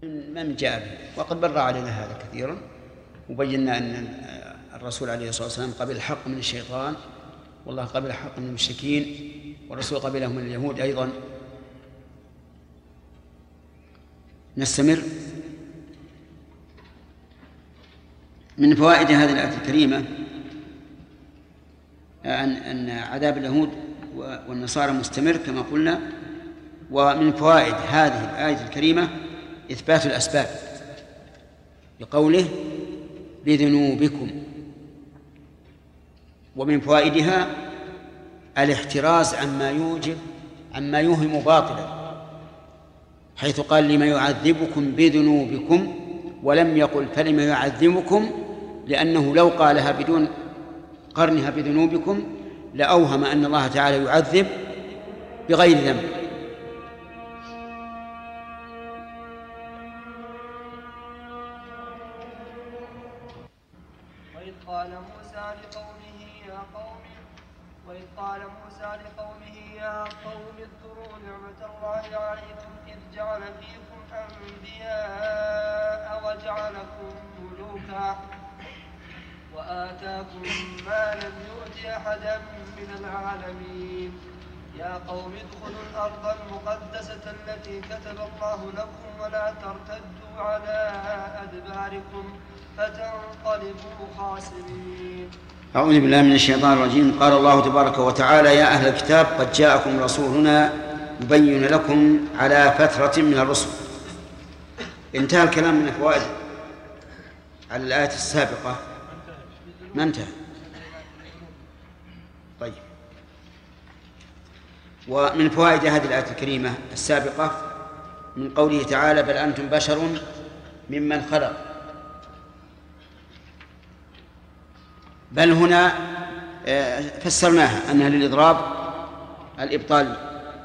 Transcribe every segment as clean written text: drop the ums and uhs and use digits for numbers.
من جاء به، وقد بر علينا هذا كثيرا، وبينا أن الرسول عليه الصلاة والسلام قبل الحق من الشيطان، والله قبل الحق من المشركين، والرسول قبله من اليهود أيضا. نستمر. من فوائد هذه الآية الكريمة أن عذاب اليهود والنصارى مستمر كما قلنا. ومن فوائد هذه الآية الكريمة إثبات الأسباب بقوله بذنوبكم. ومن فوائدها الاحتراز عما يوهم باطلا، حيث قال لما يعذبكم بذنوبكم ولم يقل فلما يعذبكم، لأنه لو قالها بدون قرنها بذنوبكم لأوهم أن الله تعالى يعذب بغير ذنب. وإذ قال موسى لقومه يا قوم اذكروا نعمة الله عليكم إذ جعل فيكم أنبياء وجعلكم ملوكا وآتاكم ما لم يؤت أحدا من العالمين. يا قوم ادخلوا الأرض المقدسة التي كتب الله لكم ولا ترتدوا على أدباركم فتنقلبوا خاسرين. أعوذ بالله من الشيطان الرجيم. قال الله تبارك وتعالى: يا أهل الكتاب قد جاءكم رسولنا يبين لكم على فترة من الرسل. انتهى الكلام من الفوائد على الآية السابقة. ما انتهى؟ طيب. ومن فوائد هذه الآية الكريمة السابقة من قوله تعالى: بل أنتم بشر ممن خلق. بل هنا فسرناها أنها للإضراب الإبطالي،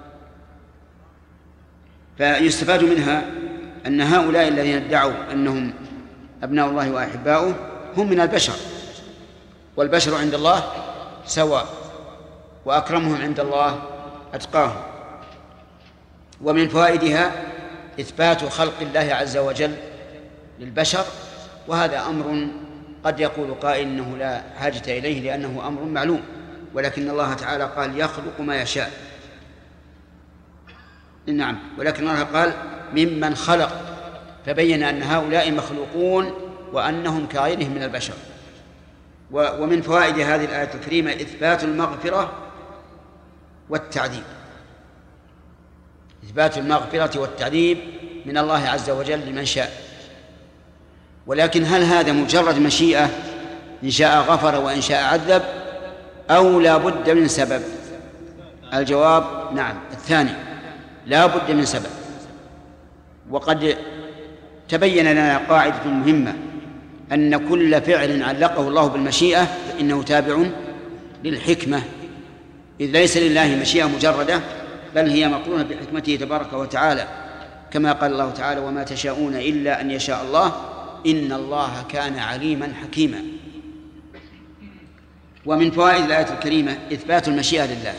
فيستفاد منها أن هؤلاء الذين ادعوا أنهم أبناء الله وأحباؤه هم من البشر، والبشر عند الله سواء، وأكرمهم عند الله أتقاهم. ومن فوائدها إثبات خلق الله عز وجل للبشر، وهذا أمر قد يقول قائل إنه لا حاجة إليه لأنه أمر معلوم، ولكن الله تعالى قال يخلق ما يشاء. نعم، ولكن الله قال ممن خلق، فبين أن هؤلاء مخلوقون وأنهم كغيرهم من البشر. ومن فوائد هذه الآية الكريمة إثبات المغفرة والتعذيب، إثبات المغفرة والتعذيب من الله عز وجل لمن شاء. ولكن هل هذا مجرد مشيئة، إن شاء غفر وإن شاء عذب، أو لا بد من سبب؟ الجواب نعم، الثاني، لا بد من سبب. وقد تبين لنا قاعدة مهمة، أن كل فعل علقه الله بالمشيئة فإنه تابع للحكمة، إذ ليس لله مشيئة مجردة، بل هي مقرونة بحكمته تبارك وتعالى، كما قال الله تعالى: وما تشاءون إلا أن يشاء الله إن الله كان عليما حكيما. ومن فوائد الآية الكريمة إثبات المشيئة لله،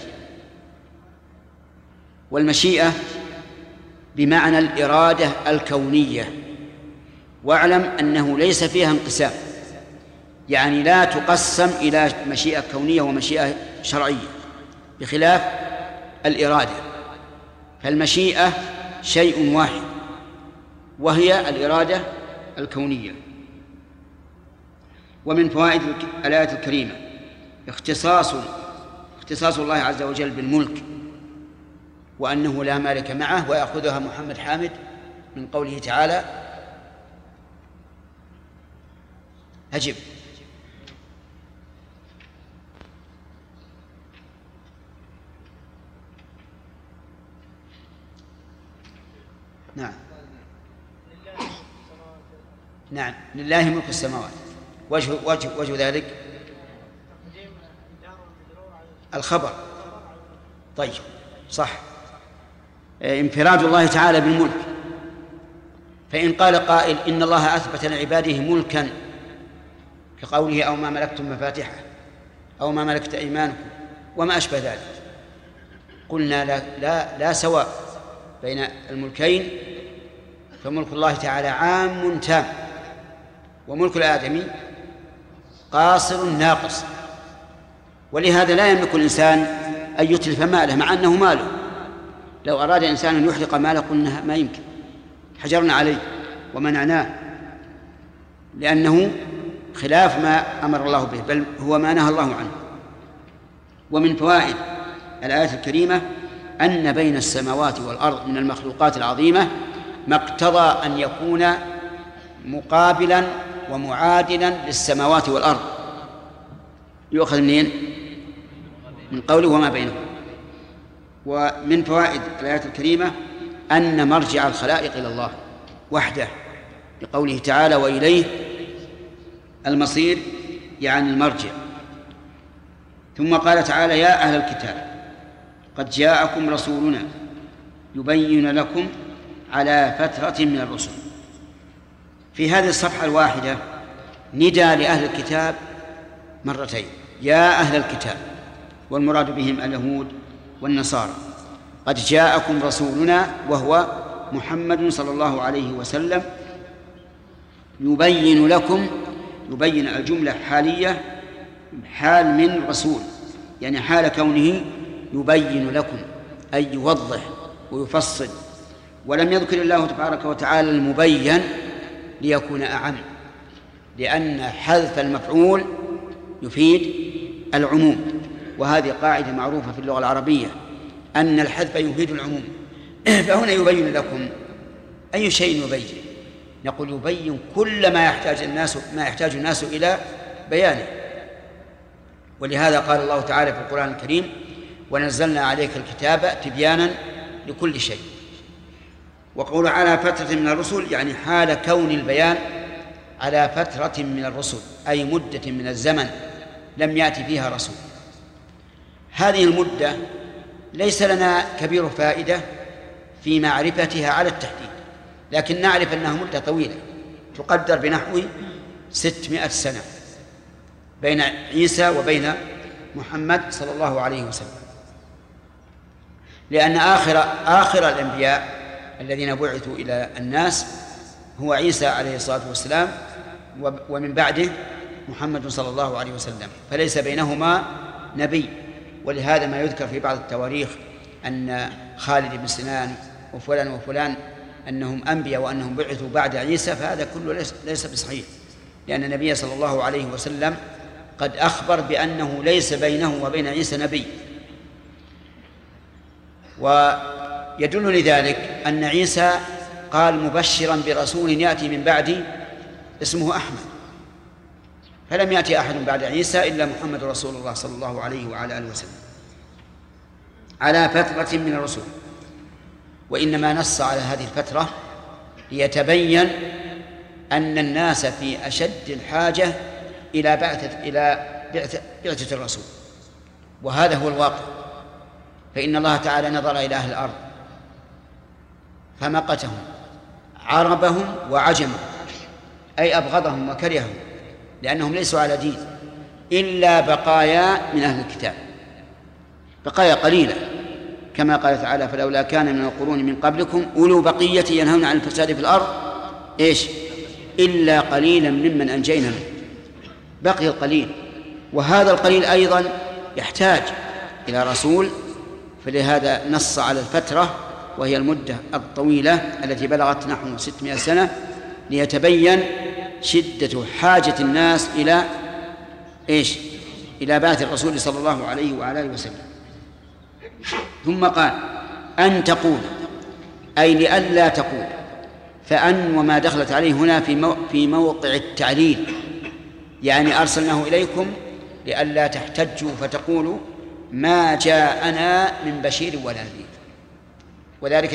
والمشيئة بمعنى الإرادة الكونية. واعلم أنه ليس فيها انقسام، يعني لا تقسم إلى مشيئة كونية ومشيئة شرعية، بخلاف الإرادة، فالمشيئة شيء واحد وهي الإرادة الكونية. ومن فوائد الآية الكريمة اختصاص الله عز وجل بالملك، وأنه لا مالك معه، ويأخذها محمد حامد من قوله تعالى: أجب. نعم، لله ملك السماوات. وجه ذلك الخبر. طيب، صح، انفراد الله تعالى بالملك. فإن قال قائل إن الله أثبت لعباده ملكا كقوله: أو ما ملكتم مفاتحه، أو ما ملكت أيمانكم، وما أشبه ذلك، قلنا لا سواء بين الملكين فملك الله تعالى عام تام، وملك الآدمي قاصر ناقص. ولهذا لا يملك الإنسان أن يتلف ماله مع أنه ماله. لو أراد إنسان أن يحرق ماله قلنا ما يمكن، حجرنا عليه ومنعناه، لأنه خلاف ما أمر الله به، بل هو ما نهى الله عنه. ومن فوائد الآية الكريمة أن بين السماوات والأرض من المخلوقات العظيمة ما اقتضى أن يكون مقابلا ومعادلا للسماوات والأرض. يؤخذ منين؟ من قوله وما بينهم. ومن فوائد الآية الكريمة أن مرجع الخلائق إلى الله وحده، لقوله تعالى وإليه المصير، يعني المرجع. ثم قال تعالى يا أهل الكتاب قد جاءكم رسولنا يبين لكم على فترة من الرسل. في هذه الصفحة الواحدة ندى لأهل الكتاب مرتين، يا أهل الكتاب، والمراد بهم اليهود والنصارى. قد جاءكم رسولنا وهو محمد صلى الله عليه وسلم يبين لكم، يبين الجملة حالية، حال من رسول، يعني حال كونه يبين لكم أي يوضح ويفصل. ولم يذكر الله تبارك وتعالى المبين ليكون أعم، لأن حذف المفعول يفيد العموم، وهذه قاعدة معروفة في اللغة العربية أن الحذف يفيد العموم. فهنا يبين لكم أي شيء يبين؟ نقول يبين كل ما يحتاج الناس إلى بيانه. ولهذا قال الله تعالى في القرآن الكريم ونزلنا عليك الكتاب تبيانا لكل شيء. وقول على فترة من الرسل يعني حال كون البيان على فترة من الرسل، أي مدة من الزمن لم يأتي فيها رسول. هذه المدة ليس لنا كبير فائدة في معرفتها على التحديد، لكن نعرف أنها مدة طويلة تقدر بنحو 600 سنة بين عيسى وبين محمد صلى الله عليه وسلم، لأن آخر الأنبياء الذين بعثوا إلى الناس هو عيسى عليه الصلاة والسلام، ومن بعده محمد صلى الله عليه وسلم، فليس بينهما نبي. ولهذا ما يذكر في بعض التواريخ أن خالد بن سنان وفلان وفلان أنهم أنبياء وأنهم بعثوا بعد عيسى، فهذا كله ليس بصحيح، لأن النبي صلى الله عليه وسلم قد أخبر بأنه ليس بينه وبين عيسى نبي. ويدل لذلك أن عيسى قال مبشرا برسول يأتي من بعدي اسمه أحمد، فلم يأتي أحد بعد عيسى إلا محمد رسول الله صلى الله عليه وعلى آله وسلم على فترة من الرسل. وإنما نص على هذه الفترة ليتبين أن الناس في أشد الحاجة إلى بعثة الرسول، وهذا هو الواقع. فإن الله تعالى نظر إلى أهل الأرض فمقتهم، عربهم وعجمهم، أي أبغضهم وكرههم، لأنهم ليسوا على دين، إلا بقايا من أهل الكتاب، بقايا قليلة، كما قال تعالى فلولا كان من القرون من قبلكم أولو بقية ينهون عن الفساد في الأرض إلا قليلا ممن أنجينا منه. بقي القليل، وهذا القليل أيضا يحتاج إلى رسول، فلهذا نص على الفترة وهي المدة الطويلة التي بلغت نحو 600 سنة ليتبين شدة حاجة الناس إلى بعث الرسول صلى الله عليه وعلى آله وسلم. ثم قال أن تقول، أي لئلا تقول، فأن وما دخلت عليه هنا في موقع التعليل، يعني أرسلناه إليكم لئلا تحتجوا فتقولوا ما جاءنا من بشير ولا نذير، وذلك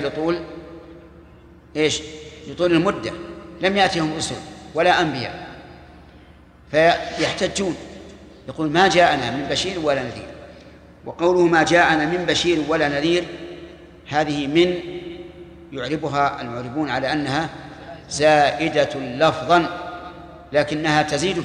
لطول المدة لم يأتهم رسل ولا أنبياء، فيحتجون يقول ما جاءنا من بشير ولا نذير. وقوله ما جاءنا من بشير ولا نذير هذه من يعربها المعربون على أنها زائدة لفظا، لكنها تزيد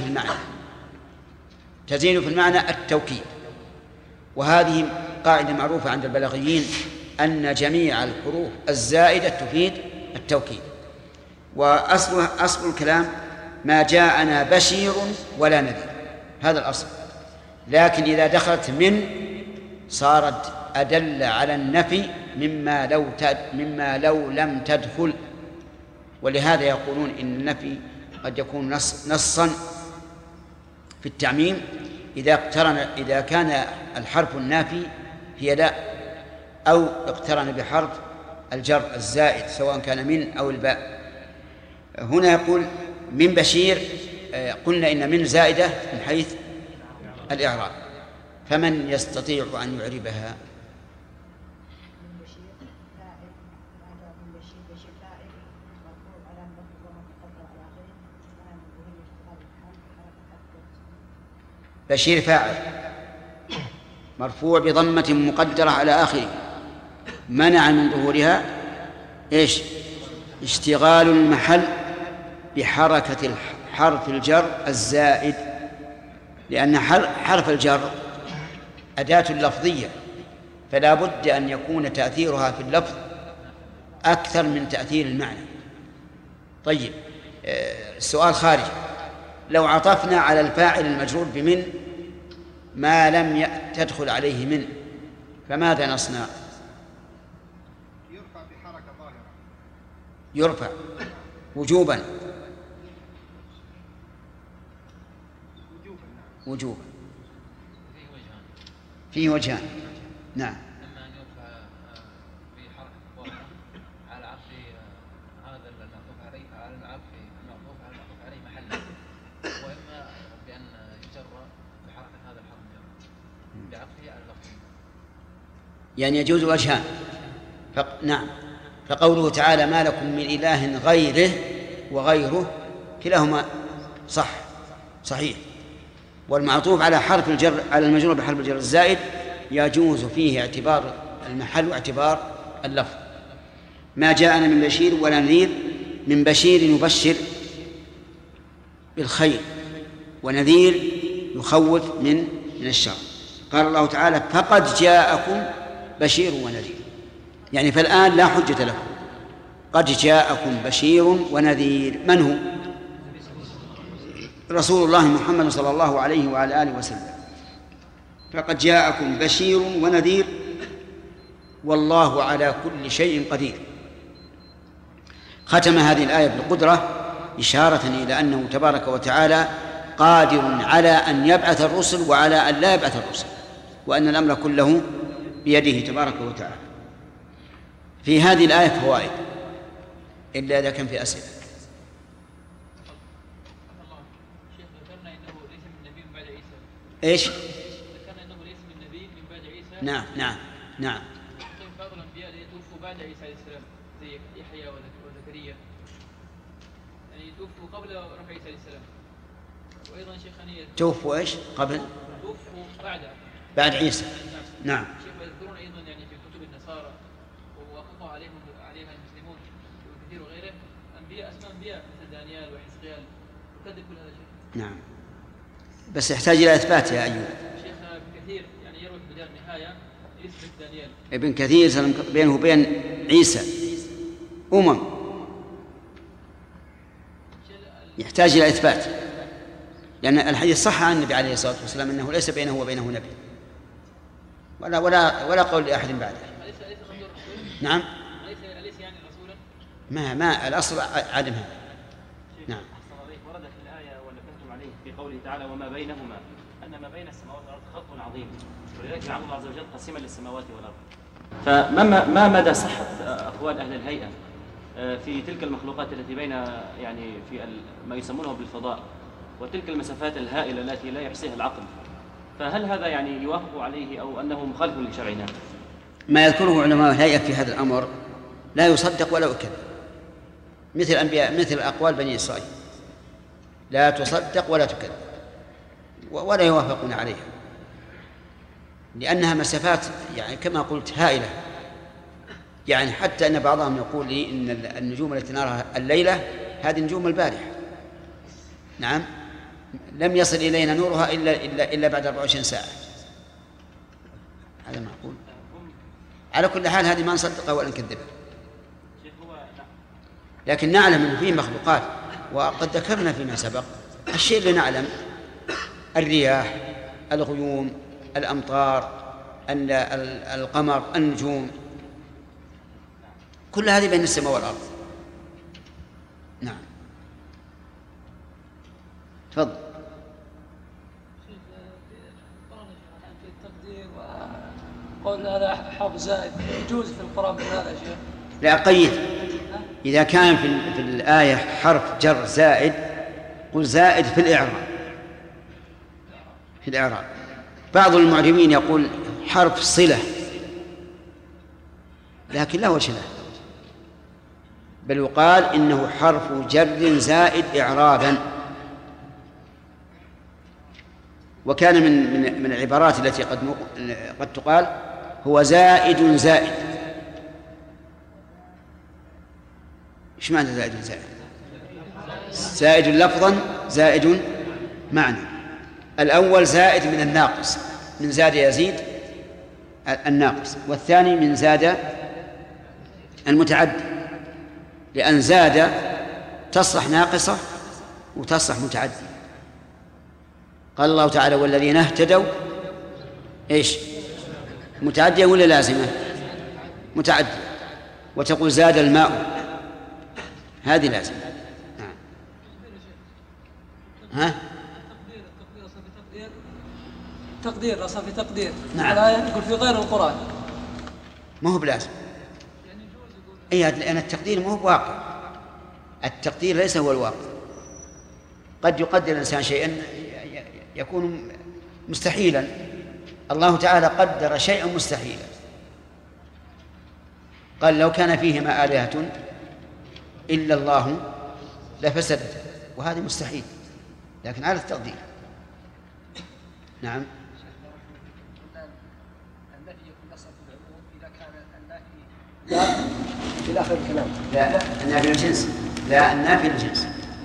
في المعنى التوكيد. وهذه قاعدة معروفة عند البلاغيين أن جميع الحروف الزائدة تفيد التوكيد، أصل الكلام ما جاءنا بشير ولا نذير، هذا الأصل. لكن إذا دخلت من صارت أدل على النفي مما لو لم تدخل. ولهذا يقولون إن النفي قد يكون نصا في التعميم إذا كان الحرف النافي هي لا، أو اقترن بحرف الجر الزائد سواء كان من أو الباء. هنا يقول من بشير، قلنا إن من زائدة من حيث الإعراب، فمن يستطيع أن يعربها؟ بشير فاعل مرفوع بضمة مقدرة على آخره، منع من ظهورها إيش؟ اشتغال المحل بحركة حرف الجر الزائد، لأن حرف الجر أداة لفظية، فلا بد أن يكون تأثيرها في اللفظ أكثر من تأثير المعنى. طيب، السؤال خارج، لو عطفنا على الفاعل المجرور بمن ما لم تدخل عليه من، فماذا نصنع؟ يرفع بحركة ظاهرة. يرفع وجوبا. وجوبا فيه وجهان. نعم. إما أن يرفع بحركة ظاهرة على عطف هذا المعطوف عليه، على العطف المعطوف على المعطوف عليه محلا، وإما بأن يجر بحركة هذا الحرف بعطفه على اللفظ. يعني يجوز وجهان. نعم. فقوله تعالى ما لكم من إله غيره وغيره كلاهما صحيح. والمعطوف على حرف الجر على المجرور بحرف الجر الزائد يجوز فيه اعتبار المحل واعتبار اللفظ. ما جاءنا من بشير ولا نذير، من بشير يبشر بالخير، ونذير يخوف من الشر. قال الله تعالى فقد جاءكم بشير ونذير، يعني فالآن لا حجة لكم، قد جاءكم بشير ونذير. من هو؟ رسول الله محمد صلى الله عليه وعلى آله وسلم. فقد جاءكم بشير ونذير والله على كل شيء قدير. ختم هذه الآية بالقدرة إشارة إلى أنه تبارك وتعالى قادر على أن يبعث الرسل وعلى أن لا يبعث الرسل، وأن الأمر كله بيده تبارك وتعالى. في هذه الآية فوائد، إلا إذا كان في أسئلة. إيش؟ ذكرنا أنه ليس من نبي من بعد عيسى. نعم. طيب بعض الأنبياء يتوفوا بعد عيسى عليه السلام زي يحيى وزكريا، يعني توفوا قبل رفع عيسى عليه السلام. وأيضا شيخانية توفوا إيش؟ قبل؟ توفوا بعد عيسى. نعم. شيخ يذكرون أيضا يعني في كتب النصارى ووافقوا عليها المسلمون وكثير وغيره أسماء أنبياء مثل دانيال وحزقيال، وكذب كل هذا الشيء. نعم، بس يحتاج إلى إثبات يا أيوب. شيخ ابن كثير يعني يروي في بداية النهاية يثبت دانيال. ابن كثير بينه وبين عيسى يحتاج إلى إثبات، لأن الحديث صح عن النبي عليه الصلاة والسلام أنه ليس بينه وبينه نبي ولا قول لأحد بعده. أليس رسول؟ نعم. أليس يعني رسولا؟ ما الأصل عدمها. نعم. ورد في الآية ونبهتم عليه في قوله تعالى وما بينهما أن ما بين السماوات والأرض خط عظيم، ولذلك جعل الله عز وجل قسيما للسماوات والأرض. فما مدى صحة أقوال أهل الهيئة في تلك المخلوقات التي بين يعني في ما يسمونه بالفضاء وتلك المسافات الهائلة التي لا يحصيها العقل، فهل هذا يعني يوافق عليه أو أنه مخالف لشرعنا؟ ما يذكره علماء الهيئة في هذا الأمر لا يصدق ولا يكذب، مثل الأنبياء، مثل أقوال بني إسرائيل لا تصدق ولا تكذب ولا يوافقون عليها، لأنها مسافات يعني كما قلت هائلة. يعني حتى أن بعضهم يقول لي إن النجوم التي نراها الليلة هذه نجوم البارحة. نعم، لم يصل إلينا نورها إلا بعد 24 ساعة. هذا معقول؟ على كل حال هذه ما نصدقها ولا نكذبها. لكن نعلم أن فيه مخلوقات، وقد ذكرنا فيما سبق الشيء اللي نعلم: الرياح، الغيوم، الأمطار، القمر، النجوم، كل هذه بين السماء والأرض. نعم. تفضل. في التقدير وقول هذا حرف زائد يجوز في القرآن من هذا شيء؟ لا، قيد. إذا كان في الآية حرف جر زائد قل زائد في الإعراب. في الإعراب بعض المعربين يقول حرف صلة، لكن لا وجه له، بل يقال إنه حرف جر زائد إعرابا. وكان من العبارات التي قد تقال هو زائد زائد. إيش معنى زائد زائد؟ زائد لفظا زائد معنى. الأول زائد من الناقص، من زاد يزيد الناقص، والثاني من زاد المتعدي، لأن زاد تصلح ناقصة وتصلح متعدي. قال الله تعالى: والذين اهتدوا إيش؟ متعدية ولا لازمة؟ متعدية. وتقول زاد الماء، هذه لازمة. ها؟ تقدير أصلا في تقدير. نعم. الآية يقول في غير القرآن. ما هو بلازم. إيه، لأن التقدير ما هو بواقع. التقدير ليس هو الواقع. قد يقدر الإنسان شيئا يكون مستحيلا. الله تعالى قدر شيئا مستحيلا، قال: لو كان فيهما آلهة إلا الله لفسدتا، وهذا مستحيل، لكن على التقدير. نعم. النفي يكون أصل في العموم إذا كان النافي في آخر الكلام. لا، النافي للجنس. لا، النافي للجنس.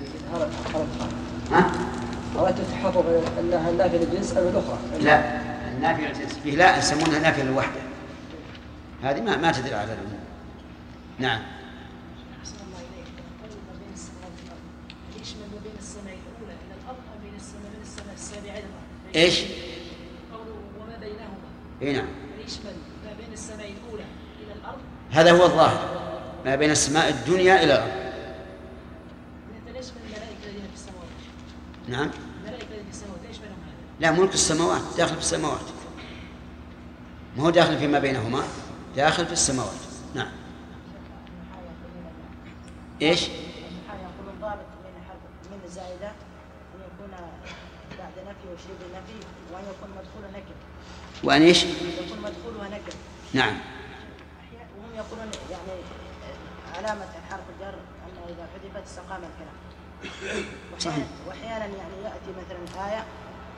ها؟ أردت تحرر أنها النافي للجنس أو الأخرى؟ لا، النافي للجنس. فيه لا يسمونها نافي للوحدة، هذه ما تدل على العموم. نعم. أحسن الله إليك. قول ما بين السماء والأرض يشمل ما بين السماء الأولى إلى الأرض، أو بين السماء السابعة إلى الأرض؟ إيش؟ قوله وما بينهما. إيه نعم. يشمل ما بين السماء الأولى إلى الأرض. هذا هو الظاهر، ما بين السماء الدنيا إلى الأرض. مثل يشمل الملائكة الذين في السماوات. نعم. الملائكة الذين في السماوات يشملهم هذا؟ لا، ملك السماوات داخل في السماوات، ما هو داخل فيما بينهما، داخل في السماوات. نعم. إيش؟ يقول ضابط من الزائدة أن يكون بعد نفي وشبه النفي، وأن يكون مدخول نكر. وأن إيش؟ يكون مدخولها نكر. نعم. وهم يقولون يعني علامة حرف الجر أن إذا حذفت استقام الكلام. وأحيانا يعني يأتي مثلا آية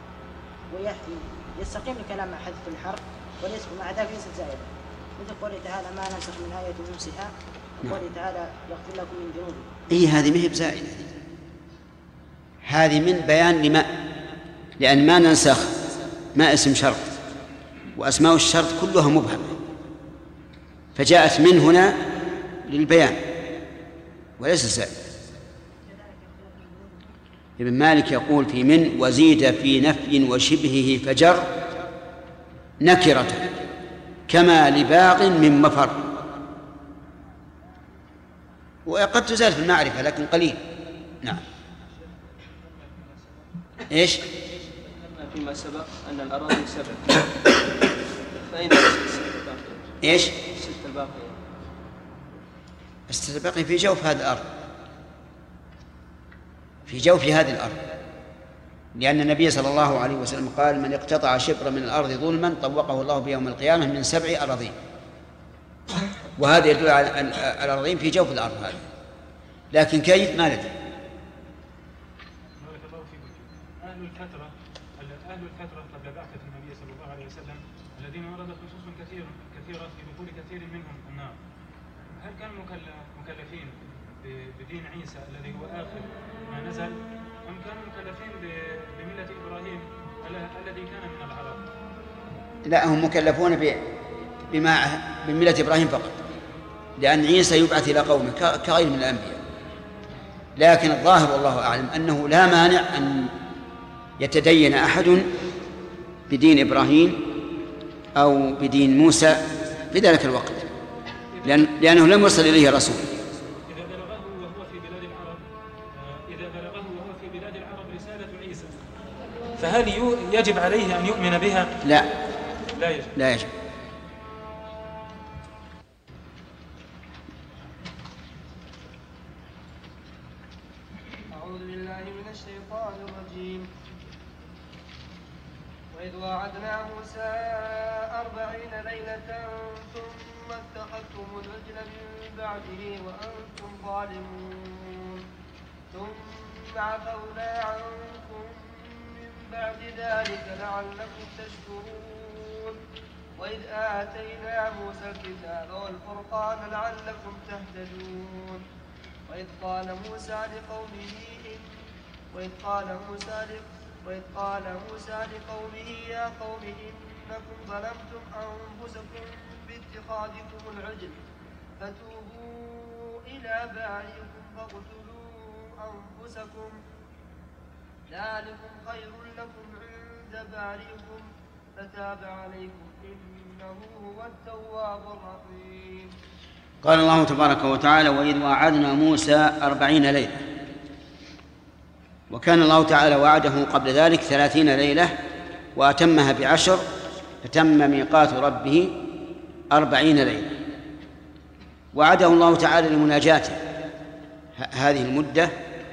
ويستقيم الكلام مع حذف الحرف، وليس مع ذلك ليست زائدة، مثل قوله تعالى: ما ننسخ من آية ننسها، وقوله تعالى: يغفر لكم من ذنوبكم. إيه، هذه ما هي بزائدة، هذه من بيان لما، لأن ما ننسخ ما اسم شرط، وأسماء الشرط كلها مبهمة، فجاءت من هنا للبيان وليس زائدة. ابن مالك يقول في من: وزيد في نفي وشبهه فجر نكرة كما لباق من مفر. وقد تزال في المعرفة لكن قليل. نعم. إيش؟ فيما سبق أن الأراضي 7، فأين الستة الباقية؟ إيش؟ الستة الباقية. الستة الباقية في جوف هذه الأرض، في جوف هذه الأرض، لأن النبي صلى الله عليه وسلم قال: من اقتطع شبرا من الأرض ظلما طوقه الله بيوم القيامة من 7 أراضين. وهذا يدل على الأراضين في جوف الأرض هذه، لكن كيف ما ندري. بارك الله فيكم. أهل الفترة قبل بعثة النبي صلى الله عليه وسلم الذين ورد خصوص كثيرة في دخول كثير منهم النار، هل كانوا مكلفين بدين عيسى الذي هو آخر ما نزل، أم كانوا مكلفين بملة إبراهيم الذي كان من العرب؟ لا، هم مكلفون بملة إبراهيم فقط، لأن عيسى يبعث إلى قومه كغير من الأنبياء. لكن الظاهر والله أعلم أنه لا مانع أن يتدين أحد بدين إبراهيم أو بدين موسى في ذلك الوقت، لأنه لم يصل إليه رسول. إذا بلغه وهو في بلاد العرب رسالة عيسى، فهل يجب عليه أن يؤمن بها؟ لا يجب. لا يجب. أعوذ بالله من الشيطان الرجيم. وإذ وعدنا موسى 40 ليلة ثم اتخذتم العجل من بعده وأنتم ظالمون ثم عفونا عنكم من بعد ذلك لعلكم تشكرون. وإذ آتينا موسى الكتاب والفرقان لعلكم تهتدون. وإذ قال موسى لقومه يا قوم إنكم ظلمتم أنفسكم باتخاذكم العجل فتوبوا إلى بارئكم فاقتلوا أنفسكم ذلكم خير لكم عند بارئكم فتاب عليكم إنه هو التواب الرحيم. قال الله تبارك وتعالى: وإذ وعدنا موسى 40 ليلة. وكان الله تعالى وعده قبل ذلك 30 ليلة وأتمها ب10 فتم ميقات ربه 40 ليلة. وعده الله تعالى لمناجاته هذه المدة،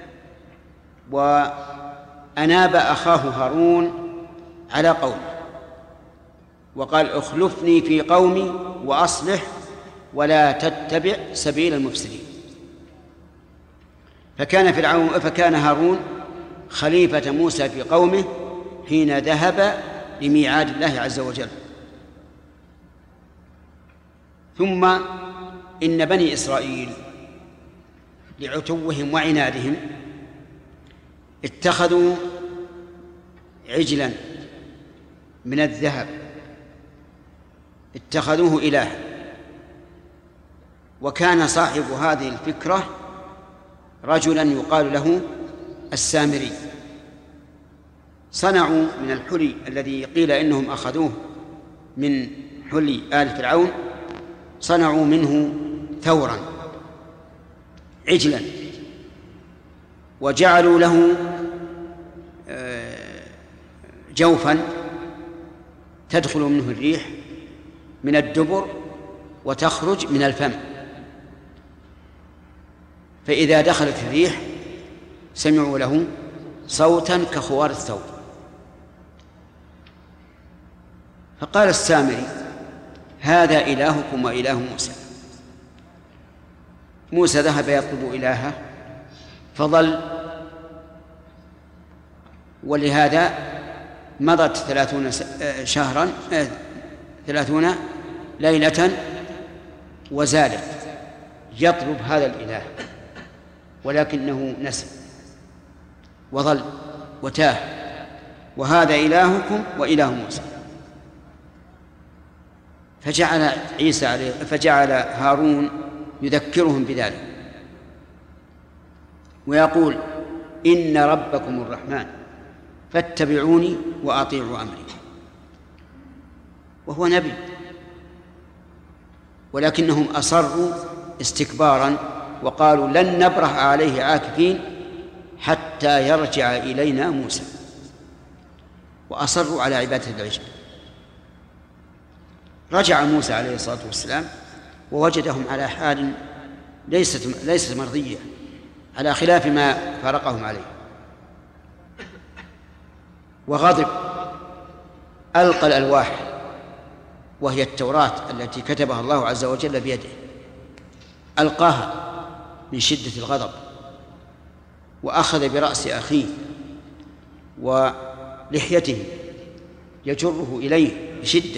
وأناب أخاه هارون على قومه وقال: اخلفني في قومي وأصلح ولا تتبع سبيل المفسدين. فكان هارون خليفة موسى في قومه حين ذهب لميعاد الله عز وجل. ثم إن بني إسرائيل لعتوهم وعنادهم اتخذوا عجلا من الذهب اتخذوه إلها. وكان صاحب هذه الفكرة رجلا يقال له السامري. صنعوا من الحلي الذي قيل إنهم أخذوه من حلي آل فرعون، صنعوا منه ثورا عجلا، وجعلوا له جوفا تدخل منه الريح من الدبر وتخرج من الفم، فإذا دخلت الريح سمعوا له صوتا كخوار الثور. فقال السامري: هذا إلهكم وإله موسى. موسى ذهب يطلب إلهه فضل، ولهذا مضت 30 شهرا 30 ليلة وزادت يطلب هذا الإله، ولكنه نسي وظل وتاه. وهذا إلهكم وإله موسى. فجعل هارون يذكرهم بذلك ويقول: إن ربكم الرحمن فاتبعوني وأطيعوا أمري. وهو نبي، ولكنهم أصروا استكبارا وقالوا: لن نبرح عليه عاكفين حتى يرجع إلينا موسى. وأصروا على عبادة العجل. رجع موسى عليه الصلاة والسلام ووجدهم على حال ليست مرضية، على خلاف ما فارقهم عليه، وغضب، ألقى الألواح وهي التوراة التي كتبها الله عز وجل بيده، ألقاها من شدة الغضب، وأخذ برأس أخيه ولحيته يجره إليه بشدة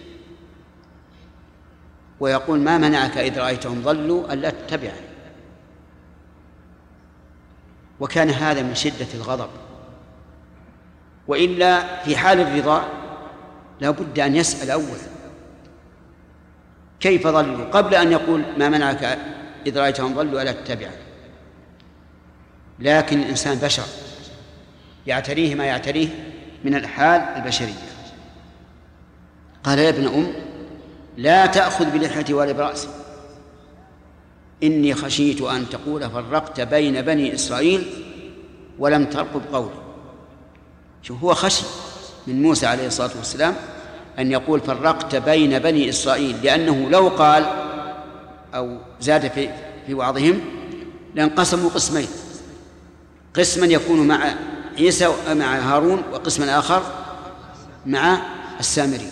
ويقول: ما منعك إذ رأيتهم ضلوا ألا تتبعني. وكان هذا من شدة الغضب، وإلا في حال الرضا لا بد أن يسأل أولا كيف ضلوا قبل أن يقول: ما منعك إذ رأيتهم ضلوا ألا تتبعني. لكن الإنسان بشر يعتريه ما يعتريه من الحال البشرية. قال: يا ابن لا تأخذ بلحيتي ولا برأسي، إني خشيت أن تقول فرقت بين بني إسرائيل ولم ترقب قولي. شوف، هو خشي من موسى عليه الصلاة والسلام أن يقول فرقت بين بني إسرائيل، لأنه لو قال أو زاد في وعظهم لانقسموا قسمين، قسما يكون مع عيسى مع هارون، وقسما آخر مع السامري.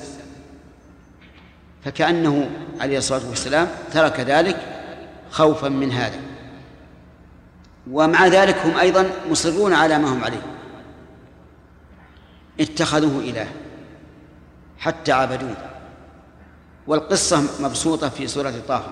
فكأنه عليه الصلاة والسلام ترك ذلك خوفا من هذا، ومع ذلك هم أيضا مصرون على ما هم عليه، اتخذوه إله حتى عبدوه. والقصة مبسوطة في سورة طه.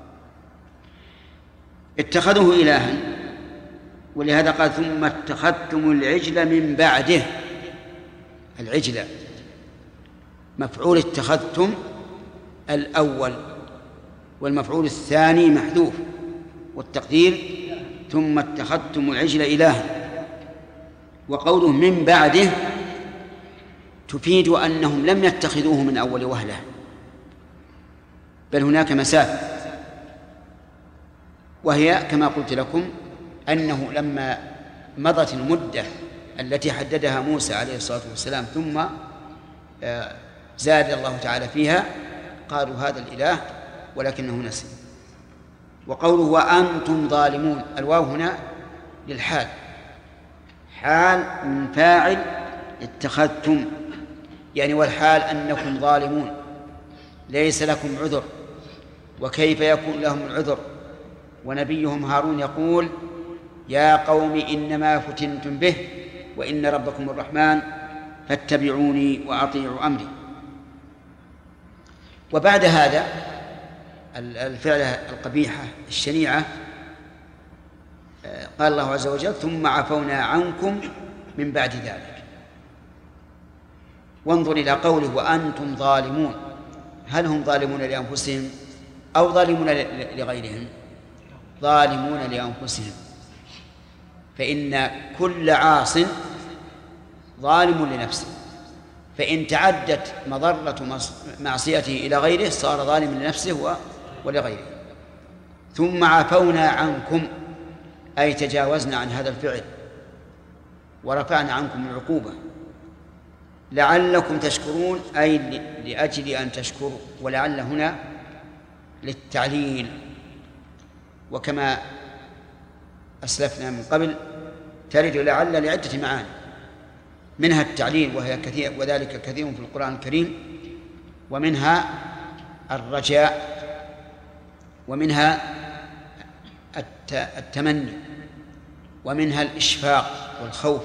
اتخذوه إلها، ولهذا قال: ثم اتخذتم العجل من بعده. العجل مفعول اتخذتم الأول، والمفعول الثاني محذوف، والتقدير ثم اتخذتم العجل إلها. وقوله من بعده تفيد أنهم لم يتخذوه من أول وهلة، بل هناك مسافة، وهي كما قلت لكم أنه لما مضت المدة التي حددها موسى عليه الصلاة والسلام ثم زاد الله تعالى فيها، قالوا هذا الإله ولكنه نسي. وقوله وأنتم ظالمون، الواو هنا للحال، حال من فاعل اتخذتم، يعني والحال أنكم ظالمون ليس لكم عذر. وكيف يكون لهم العذر ونبيهم هارون يقول: يا قوم إنما فتنتم به وإن ربكم الرحمن فاتبعوني وأطيعوا أمري. وبعد هذا الفعلة القبيحة الشنيعة قال الله عز وجل: ثم عفونا عنكم من بعد ذلك. وانظر إلى قوله وأنتم ظالمون، هل هم ظالمون لأنفسهم أو ظالمون لغيرهم؟ ظالمون لأنفسهم، فإن كل عاص ظالم لنفسه، فإن تعدت مضرة معصيته إلى غيره صار ظالما لنفسه ولغيره. ثم عفونا عنكم أي تجاوزنا عن هذا الفعل ورفعنا عنكم العقوبة لعلكم تشكرون، أي لأجل أن تشكروا. ولعل هنا للتعليل، وكما أسلفنا من قبل ترد لعل لعدة معاني، منها التعليل وهي كثير، وذلك كثير في القرآن الكريم، ومنها الرجاء، ومنها التمني، ومنها الإشفاق والخوف،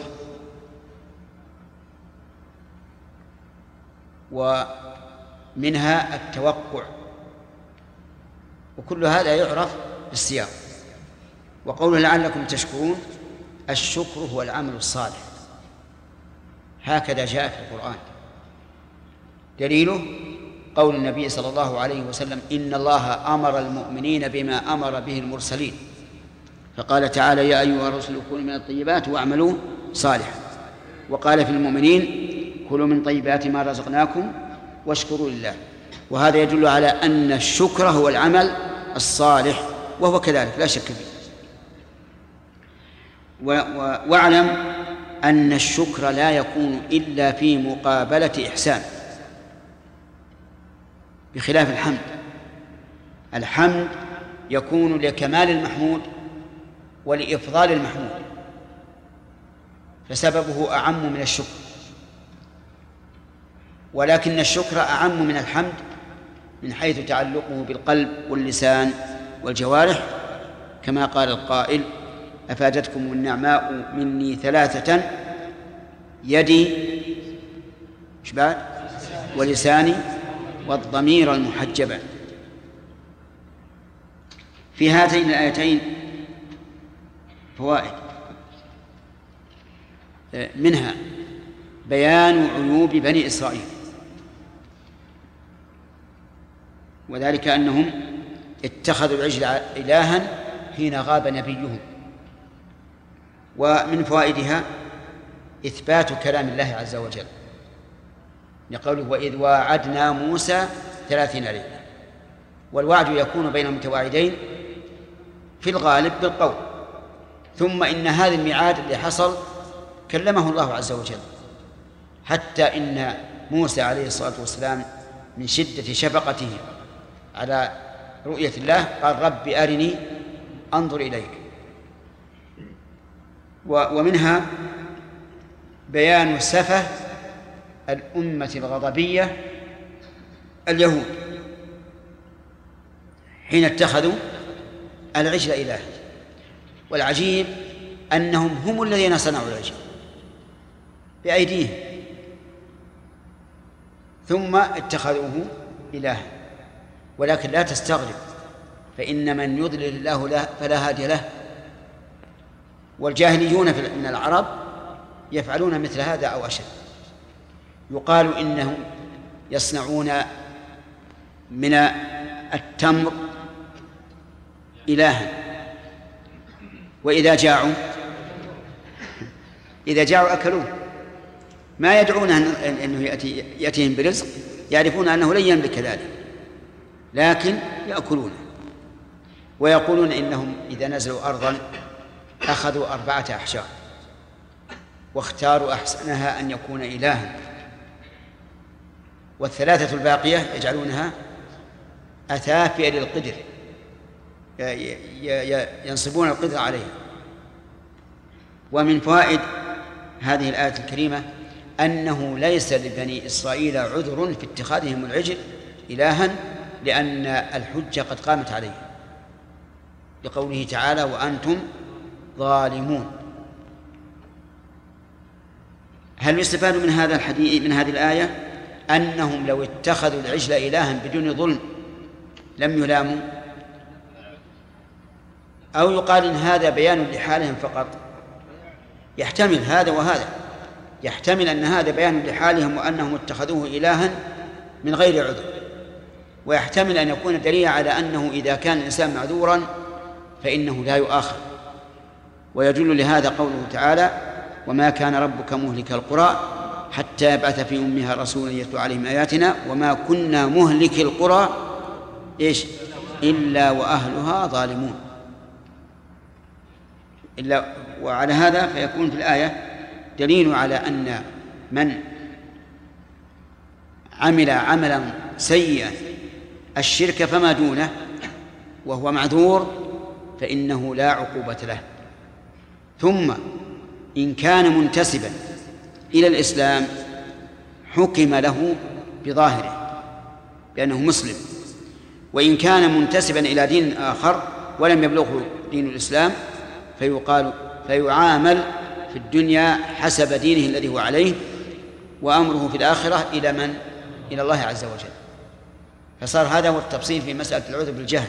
ومنها التوقع، وكل هذا يعرف بالسياق. وقوله لعلكم تشكرون، الشكر هو العمل الصالح، هكذا جاء في القرآن. دليله قول النبي صلى الله عليه وسلم: إن الله أمر المؤمنين بما أمر به المرسلين، فقال تعالى: يا أيها الرسل كلوا من الطيبات واعملوا صالحا. وقال في المؤمنين: كلوا من طيبات ما رزقناكم واشكروا لله. وهذا يدل على أن الشكر هو العمل الصالح، وهو كذلك لا شك فيه. واعلم أن الشكر لا يكون إلا في مقابلة إحسان، بخلاف الحمد. الحمد يكون لكمال المحمود ولإفضال المحمود، فسببه أعم من الشكر، ولكن الشكر أعم من الحمد من حيث تعلقه بالقلب واللسان والجوارح، كما قال القائل: أفادتكم النعماء مني ثلاثة: يدي ولساني والضمير المحجبة. في هاتين الآيتين فوائد، منها بيان عيوب بني إسرائيل، وذلك أنهم اتخذوا العجل إلها حين غاب نبيهم، ومن فوائدها إثبات كلام الله عز وجل لقوله وإذ واعدنا موسى 30 ليلة، والوعد يكون بين المتواعدين في الغالب بالقول، ثم إن هذا الميعاد اللي حصل كلمه الله عز وجل، حتى إن موسى عليه الصلاة والسلام من شدة شفقته على رؤية الله قال رب أرني أنظر إليك. ومنها بيان سفة الأمة الغضبية اليهود حين اتخذوا العجل إله، والعجيب أنهم هم الذين صنعوا العجل بأيديهم ثم اتخذوه إلها. ولكن لا تستغرب، فإن من يضلل الله فلا هادي له، والجاهليون من العرب يفعلون مثل هذا أو أشد. يقال إنهم يصنعون من التمر إلها، وإذا جاعوا أكلوه، ما يدعون أنه يأتيهم برزق، يعرفون أنه لن يملك ذلك لكن يأكلونه. ويقولون إنهم إذا نزلوا أرضا أخذوا 4 أحجار واختاروا أحسنها أن يكون إلها، وال3 الباقية يجعلونها أثافئ للقدر، ينصبون القدر عليها. ومن فوائد هذه الآية الكريمة أنه ليس لبني إسرائيل عذر في اتخاذهم العجل إلها، لأن الحجة قد قامت عليه لقوله تعالى وأنتم ظالمون. هل يستفاد من هذا الحديث من هذه الآية أنهم لو اتخذوا العجل إلها بدون ظلم لم يلاموا، أو يقال إن هذا بيان لحالهم فقط؟ يحتمل هذا وهذا، يحتمل أن هذا بيان لحالهم وأنهم اتخذوه إلها من غير عذر، ويحتمل أن يكون دليل على أنه إذا كان الإنسان معذورا فإنه لا يؤاخذ. ويدل لهذا قوله تعالى وما كان ربك مهلك القرى حتى يبعث في أمها رسولا يتلو عليهم آياتنا وما كنا مهلك القرى إلا وأهلها ظالمون. وعلى هذا فيكون في الآية دليل على أن من عمل عملا سيئا الشرك فما دونه وهو معذور فإنه لا عقوبة له. ثم إن كان منتسبا إلى الإسلام حكم له بظاهره لأنه مسلم، وإن كان منتسبا إلى دين آخر ولم يبلغه دين الإسلام فيعامل في الدنيا حسب دينه الذي هو عليه، وأمره في الآخرة إلى من؟ إلى الله عز وجل. فصار هذا هو التفصيل في مسألة العذر بالجهل.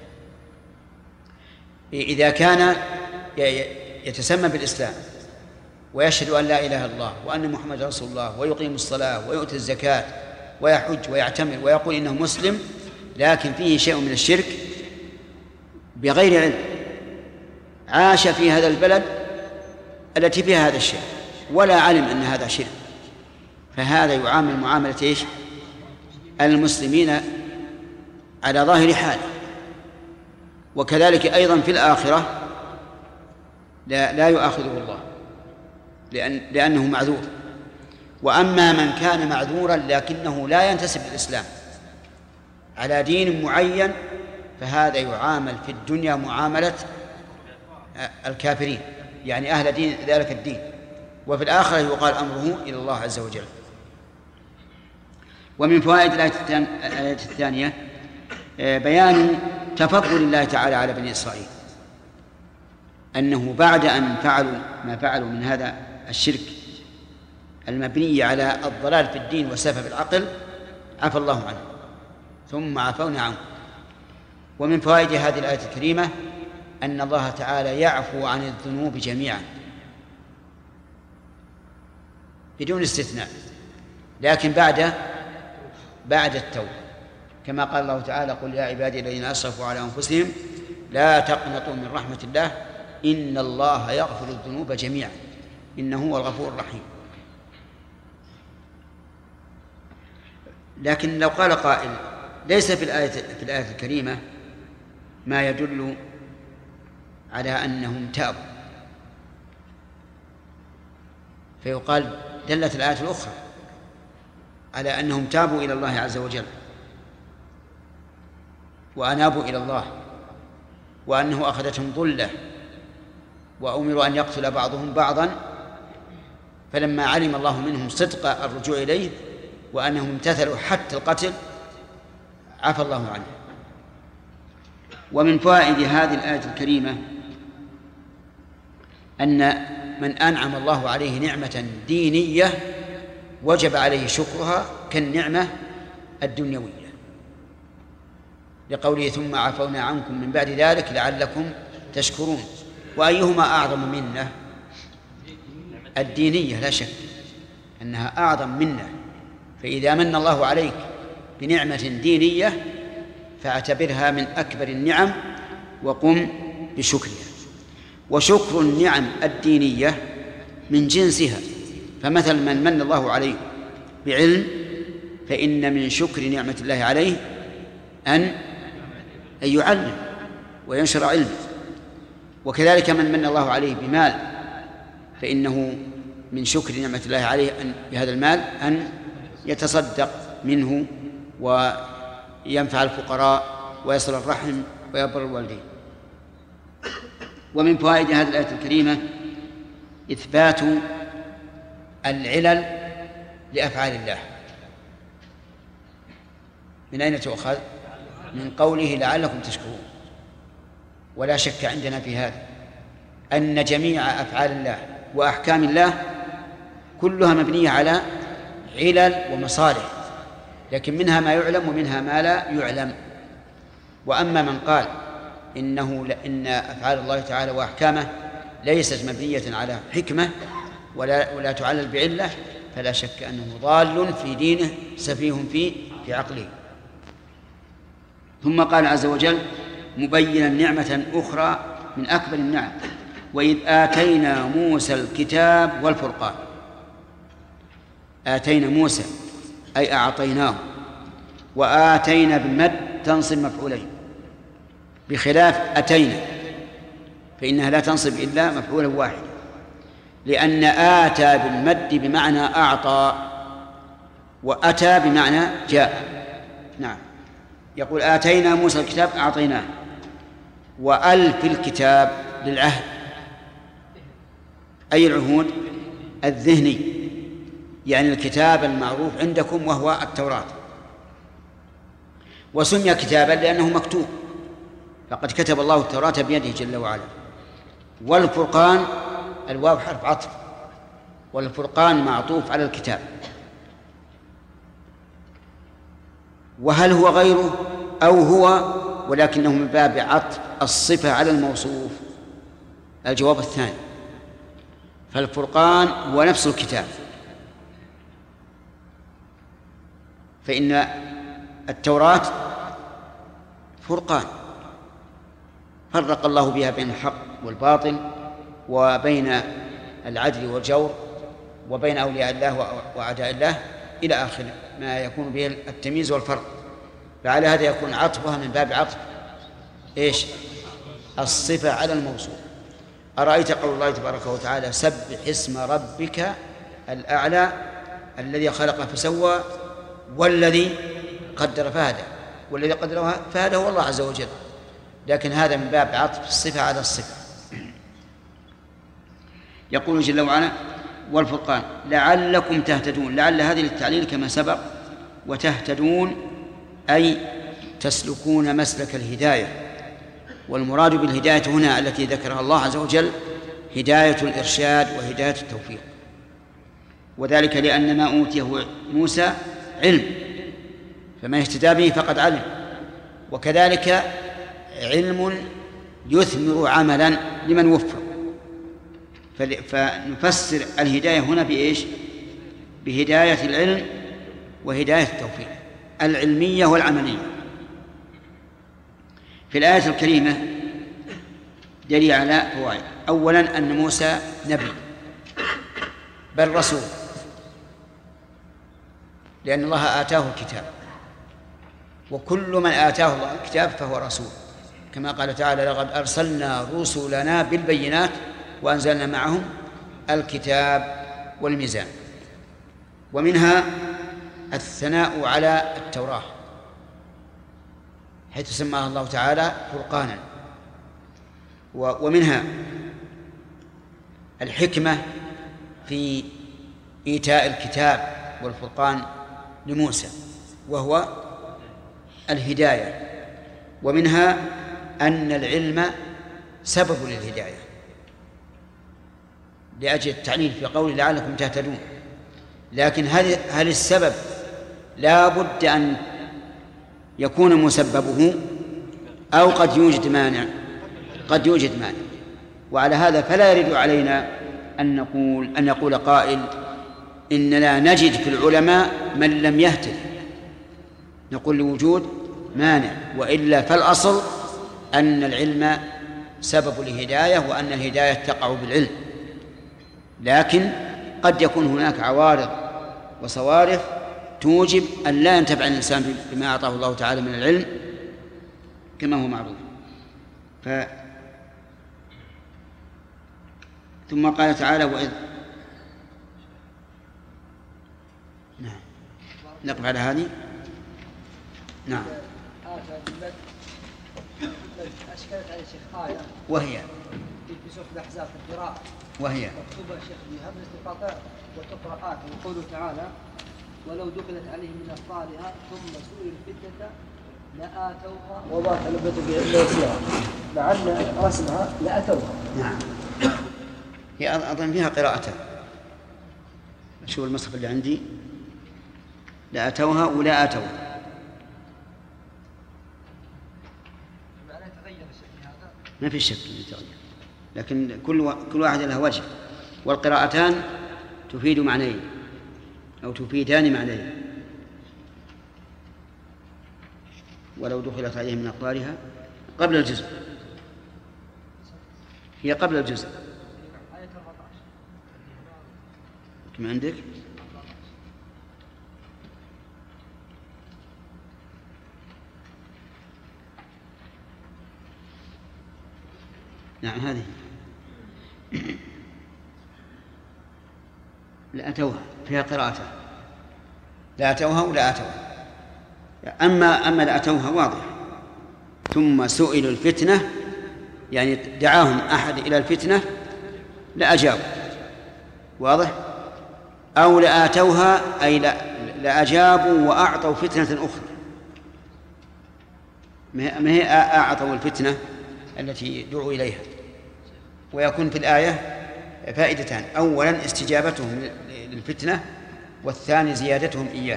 إذا كان يتسمى بالإسلام ويشهد أن لا إله إلا الله وأن محمد رسول الله ويقيم الصلاة ويؤتي الزكاة ويحج ويعتمر ويقول إنه مسلم، لكن فيه شيء من الشرك بغير علم، عاش في هذا البلد التي فيها هذا الشيء ولا علم أن هذا شرك، فهذا يعامل معاملة المسلمين على ظاهر حاله. وكذلك أيضا في الآخرة لا يؤاخذه الله لأنه معذور. وأما من كان معذورا لكنه لا ينتسب للإسلام على دين معين فهذا يعامل في الدنيا معاملة الكافرين، يعني أهل دين ذلك الدين، وفي الآخرة يقال أمره إلى الله عز وجل. ومن فوائد الآية الثانية بيان تفضل الله تعالى على بني إسرائيل، أنه بعد أن فعلوا ما فعلوا من هذا الشرك المبني على الضلال في الدين وسفه العقل عفى الله عنه ثم عفونا عنه. ومن فوائد هذه الآية الكريمة أن الله تعالى يعفو عن الذنوب جميعا بدون استثناء، لكن بعد التوبة، كما قال الله تعالى قل يا عبادي الذين أسرفوا على أنفسهم لا تقنطوا من رحمة الله إن الله يغفر الذنوب جميعا إنه هو الغفور الرحيم. لكن لو قال قائل ليس في الآية الكريمة ما يدل على أنهم تابوا، فيقال دلت الآية الأخرى على أنهم تابوا إلى الله عز وجل وأنابوا إلى الله، وأنه أخذتهم ظلة وأمروا أن يقتل بعضهم بعضا، فلما علم الله منهم صدق الرجوع إليه وأنهم امتثلوا حتى القتل عفى الله عنه. ومن فوائد هذه الآية الكريمة أن من أنعم الله عليه نعمة دينية وجب عليه شكرها كالنعمة الدنيوية، لقوله ثم عفونا عنكم من بعد ذلك لعلكم تشكرون. وأيهما أعظم منة؟ الدينية لا شك أنها أعظم منة، فإذا من الله عليك بنعمة دينية فاعتبرها من أكبر النعم وقم بشكرها. وشكر النعم الدينية من جنسها، فمثل من الله عليه بعلم فإن من شكر نعمة الله عليه أن يعلم وينشر علمه، وكذلك من الله عليه بمال فإنه من شكر نعمة الله عليه أن بهذا المال أن يتصدق منه وينفع الفقراء ويصل الرحم ويبر الوالدين. ومن فوائد هذه الآية الكريمة إثبات العلل لأفعال الله. من أين تؤخذ؟ من قوله لعلكم تشكرون. ولا شك عندنا في هذا أن جميع أفعال الله وأحكام الله كلها مبنية على علل ومصالح، لكن منها ما يعلم ومنها ما لا يعلم. وأما من قال إن أفعال الله تعالى وأحكامه ليست مبنية على حكمة ولا تعلل بعلة فلا شك أنه ضال في دينه سفيه في عقله. ثم قال عز وجل مبينا نعمة أخرى من أكبر النعم وإذ آتينا موسى الكتاب والفرقان. آتينا موسى أي أعطيناه، وآتينا بالمد تنصب مفعولين بخلاف أتينا فإنها لا تنصب إلا مفعولا واحدا، لأن آتى بالمد بمعنى أعطى وأتى بمعنى جاء. نعم، يقول آتينا موسى الكتاب أعطيناه، وألف الكتاب للعهد أي العهود الذهني، يعني الكتاب المعروف عندكم وهو التوراة، وسمي كتابا لأنه مكتوب فقد كتب الله التوراة بيده جل وعلا. والفرقان الواو حرف عطف، والفرقان معطوف على الكتاب. وهل هو غيره أو هو ولكنه من باب عطف الصفة على الموصوف؟ الجواب الثاني، فالفرقان هو نفس الكتاب، فإن التوراة فرقان فرق الله بها بين الحق والباطل وبين العدل والجور وبين أولياء الله وأعداء الله إلى آخر ما يكون به التمييز والفرق. فعلى هذا يكون عطفها من باب عطف إيش؟ الصفة على الموصوف. أرأيت قول الله تبارك وتعالى سبح اسم ربك الأعلى الذي خلق فسوى والذي قدر فهدى، والذي قدر فهدى هو الله عز وجل، لكن هذا من باب عطف الصفة على الصفة. يقول جل وعلا والفرقان لعلكم تهتدون. لعل هذه للتعليل كما سبق، وتهتدون أي تسلكون مسلك الهداية. والمراد بالهداية هنا التي ذكرها الله عز وجل هداية الإرشاد وهداية التوفيق، وذلك لأن ما أوتيه موسى علم، فما اهتدى به فقد علم، وكذلك علم يثمر عملا لمن وفق. فنفسر الهداية هنا بإيش؟ بهداية العلم وهداية التوفيق العلمية والعملية. في الآية الكريمة دليل على فوائد. أولا أن موسى نبي بل رسول، لأن الله آتاه الكتاب، وكل من آتاه الله الكتاب فهو رسول، كما قال تعالى: لقد أرسلنا رسلنا بالبينات وأنزلنا معهم الكتاب والميزان. ومنها الثناء على التوراة، حيث سماها الله تعالى فرقانا. ومنها الحكمة في إيتاء الكتاب والفرقان لموسى، وهو الهداية. ومنها أن العلم سبب للهداية، لأجل التعليل في قوله: لعلكم تهتدون. لكن هل السبب لا بد أن يكون مسببه، أو قد يوجد مانع؟ قد يوجد مانع. وعلى هذا فلا يرد علينا أن يقول قائل: إننا نجد في العلماء من لم يهتد. نقول لوجود مانع، وإلا فالأصل أن العلم سبب الهداية، وأن الهداية تقع بالعلم. لكن قد يكون هناك عوارض وصوارف توجب أن لا ينتفع الإنسان بما أعطاه الله تعالى من العلم كما هو معروف. ثم قال تعالى: وإذ نعم نقف على هذه. نعم. أشكلت على شيخ آية وهي في سورة الأحزاب في القراءة، وهي مكتوبة شيخ بهمزة القطع وتقرأ آت، وقوله تعالى: ولو دخلت عليهم من أقطارها ثم سئلوا الفتنة لآتوها وما تلبثوا إلا يسيرا، لعل رسمها لأتوها. نعم. هي أظن فيها قراءتان. شوف المصحف اللي عندي: لأتوها ولا أتوها. ما في شك أن يتغير، لكن كل واحد له وجه، والقراءتان تفيد معنيين أو تفيدان معنيين. ولو دخلت عليهم من أقطارها قبل الجزء، هي قبل الجزء. كم عندك؟ نعم هذه لأتوها فيها قراءة، لأتوها ولا أتوها. أما لأتوها واضح: ثم سئلوا الفتنة، يعني دعاهم أحد إلى الفتنة لأجابوا، واضح. أو لآتوها أي لأجابوا وأعطوا فتنة أخرى، ما هي أعطوا الفتنة التي دعوا إليها. ويكون في الآية فائدتان: أولا استجابتهم للفتنة، والثاني زيادتهم إياه.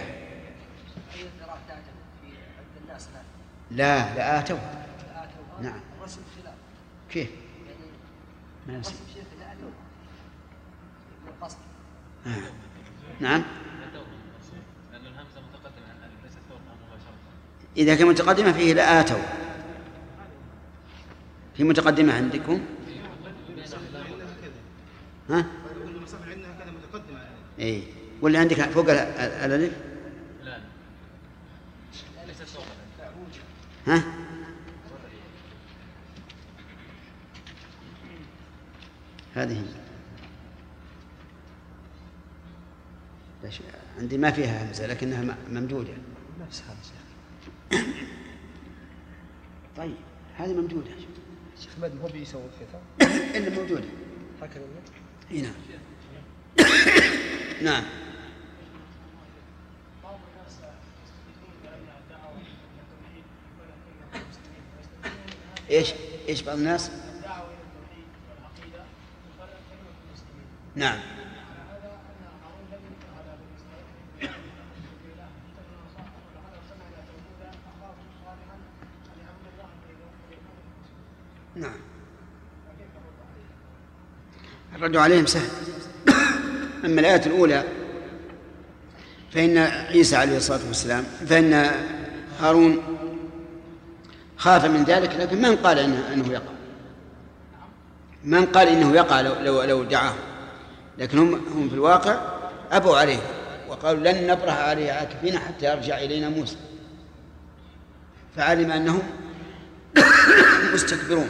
لا لآتوها. نعم. كيف؟ ما نسي. نعم. إذا كان متقدمة فيه لآتوا. في متقدمة عندكم؟ ها؟ إيه. واللي عندك فوق الألف؟ لا. ها؟ هذه عندي ما فيها همزة لكنها ممدودة. نفس هذا. طيب هذه ممدودة. شيخ مد هو بيسوي الفتح إلا موجودة هكذا. هنا. نعم. ايش بعض الناس؟ نعم. نعم. الرد عليهم سهل. أما الآية الأولى فإن عيسى عليه الصلاة والسلام فإن هارون خاف من ذلك، لكن من قال إنه يقع. من قال إنه يقع لو دعاهم، لكن هم في الواقع أبوا عليه وقالوا لن نبرح عليه عاكفين حتى يرجع إلينا موسى، فعلم أنهم مستكبرون.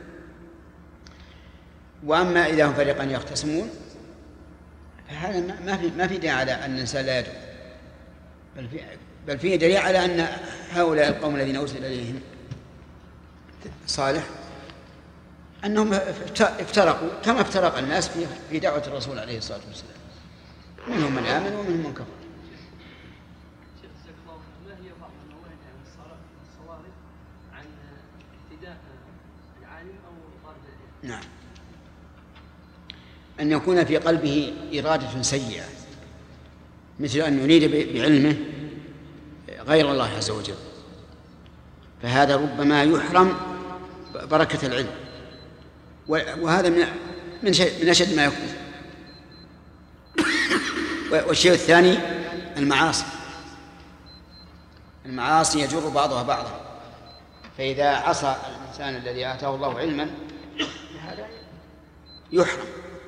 وأما إذا هم فريقان يختصمون فهذا ما في داعي على أن الإنسان لا يدعو، بل فيه دليل على أن هؤلاء القوم الذين أرسل إليهم صالح أنهم افترقوا كما افترق الناس في دعوة الرسول عليه الصلاة والسلام، منهم من آمن ومنهم من كفر. ما هي بعض المواعظ عن الصوارف عن ابتداء العالم أو طالب العلم؟ نعم، أن يكون في قلبه إرادة سيئة، مثل أن يريد بعلمه غير الله عز وجل، فهذا ربما يحرم بركة العلم، وهذا من أشد ما يكون. والشيء الثاني المعاصي يجر بعضها بعضا، فإذا عصى الإنسان الذي آتاه الله علما هذا يحرم.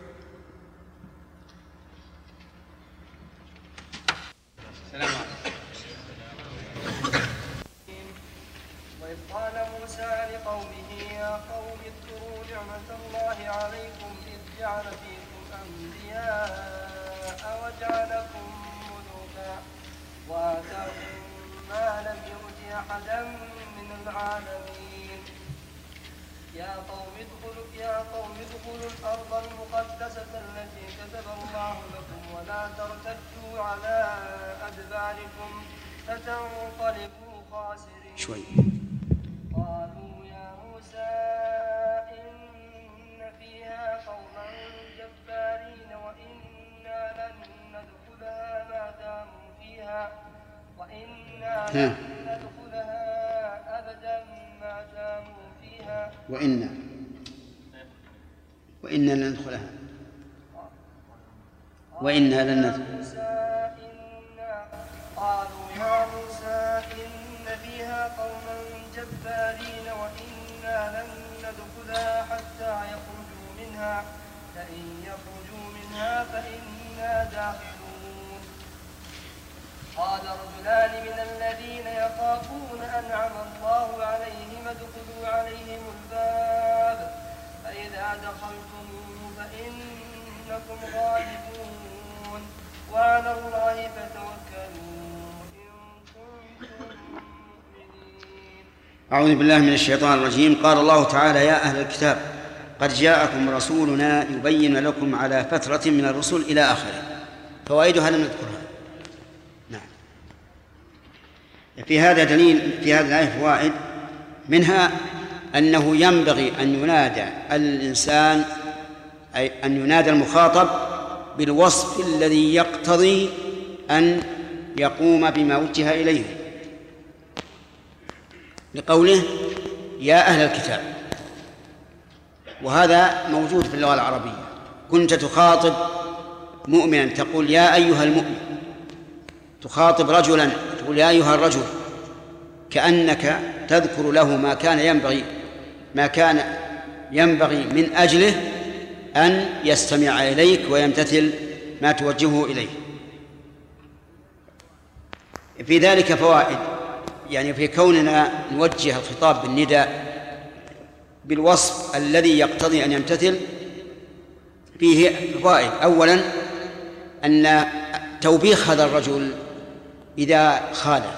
وإذ قال موسى لقومه يا قوم اذكروا نعمة الله عليكم إذ جعل فيكم أنبياء وجعلكم ملوكا وآتاكم ما لم يؤت أحدا من العالمين يا قوم ادخلوا الأرض المقدسة التي كتب الله لكم ولا ترتدوا على أدباركم فتنقلبوا خاسرين. قالوا يا موسى إن فيها قوما جبارين وإنا لن ندخلها ما داموا فيها أبدا ما داموا فيها وإنا لن ندخلها قالوا يا موسى إن فيها قوما جبارين وإنا لن ندخلها حتى يخرجوا منها فإن يخرجوا منها فإنا داخلون. قال رجلان من الذين يخافون أنعم الله عليهم ادخلوا عليهم الباب فإذا دخلتموه فإنكم غالبون وعلى الله فتوكلوا إن كنتم مؤمنين. أعوذ بالله من الشيطان الرجيم. قال الله تعالى يا أهل الكتاب قد جاءكم رسولنا يبين لكم على فترة من الرسل إلى آخره. فوائدها لم نذكرها. نعم. في هذا دليل، في هذه الآية فوائد، منها أنه ينبغي أن ينادى الإنسان، أي أن ينادى المخاطب بالوصف الذي يقتضي أن يقوم بما وجه إليه، لقوله يا أهل الكتاب، وهذا موجود في اللغة العربية. كنت تخاطب مؤمنا تقول يا أيها المؤمن، تخاطب رجلا تقول يا أيها الرجل، كأنك تذكر له ما كان ينبغي من أجله أن يستمع إليك ويمتثل ما توجهه إليه. في ذلك فوائد، يعني في كوننا نوجه الخطاب بالنداء بالوصف الذي يقتضي أن يمتثل فيه فوائد. أولا أن توبيخ هذا الرجل إذا خالف،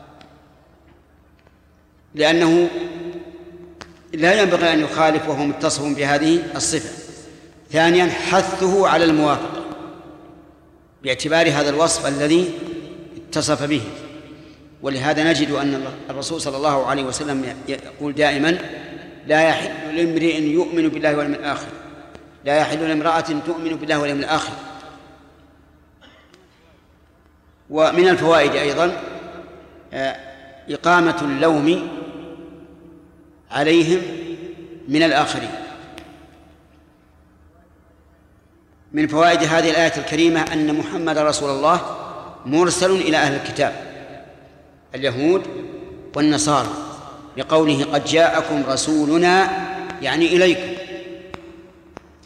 لأنه لا ينبغي أن يخالف وهو متصف بهذه الصفة. ثانيا حثه على الموافقة باعتبار هذا الوصف الذي اتصف به. ولهذا نجد أن الرسول صلى الله عليه وسلم يقول دائما لا يحل لامرئ يؤمن بالله واليوم الآخر، لا يحل لامرأة تؤمن بالله واليوم الآخر. ومن الفوائد أيضا إقامة اللوم عليهم من الآخرين. من فوائد هذه الآية الكريمة أن محمد رسول الله مرسل إلى أهل الكتاب اليهود والنصارى، لقوله قد جاءكم رسولنا، يعني إليكم،